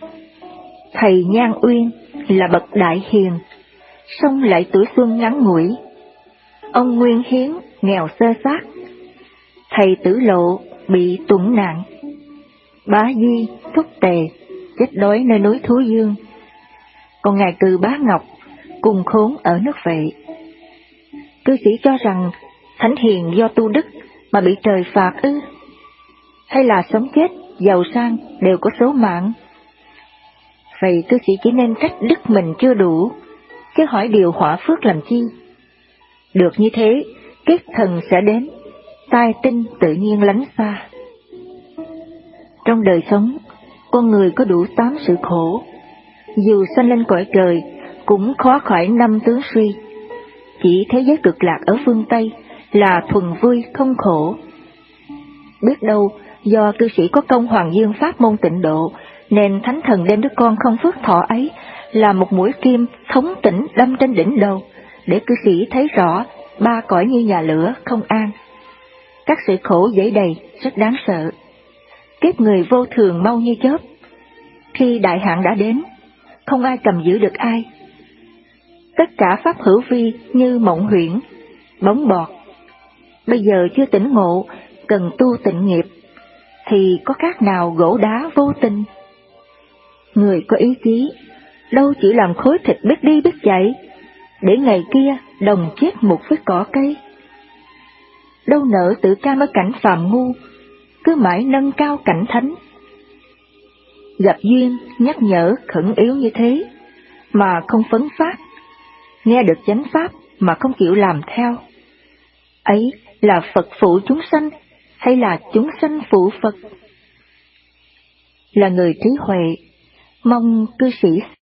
Thầy Nhan Uyên là bậc đại hiền, song lại tuổi xuân ngắn ngủi. Ông Nguyên Hiến nghèo sơ sát, thầy Tử Lộ bị tuẫn nạn, Bá Di, Thúc Tề chết đói nơi núi Thú Dương, còn ngài Cừ Bá Ngọc cùng khốn ở nước Vệ. Cư sĩ cho rằng thánh hiền do tu đức mà bị trời phạt ư? Hay là sống chết, giàu sang đều có số mạng? Vậy cư sĩ chỉ nên trách đức mình chưa đủ, chứ hỏi điều họa phước làm chi. Được như thế, kiết thần sẽ đến, tai tinh tự nhiên lánh xa. Trong đời sống, con người có đủ tám sự khổ, dù sanh lên cõi trời cũng khó khỏi năm tướng suy. Chỉ thế giới cực lạc ở phương Tây là thuần vui không khổ. Biết đâu do cư sĩ có công Hoàng Dương pháp môn Tịnh Độ, nên thánh thần đem đứa con không phước thọ ấy là một mũi kim thống tĩnh đâm trên đỉnh đầu, để cư sĩ thấy rõ ba cõi như nhà lửa không an. Các sự khổ dẫy đầy rất đáng sợ. Kiếp người vô thường mau như chớp. Khi đại hạn đã đến, không ai cầm giữ được ai. Tất cả pháp hữu vi như mộng huyễn, bóng bọt. Bây giờ chưa tỉnh ngộ, cần tu tịnh nghiệp, thì có khác nào gỗ đá vô tình. Người có ý chí, đâu chỉ làm khối thịt biết đi biết chạy, để ngày kia đồng chết một với cỏ cây. Đâu nỡ tự cam ở cảnh phàm ngu, cứ mãi nâng cao cảnh thánh. Gặp duyên, nhắc nhở, khẩn yếu như thế, mà không phấn phát, nghe được chánh pháp mà không chịu làm theo. Ấy là Phật phụ chúng sanh, hay là chúng sanh phụ Phật? Là người trí huệ, mong cư sĩ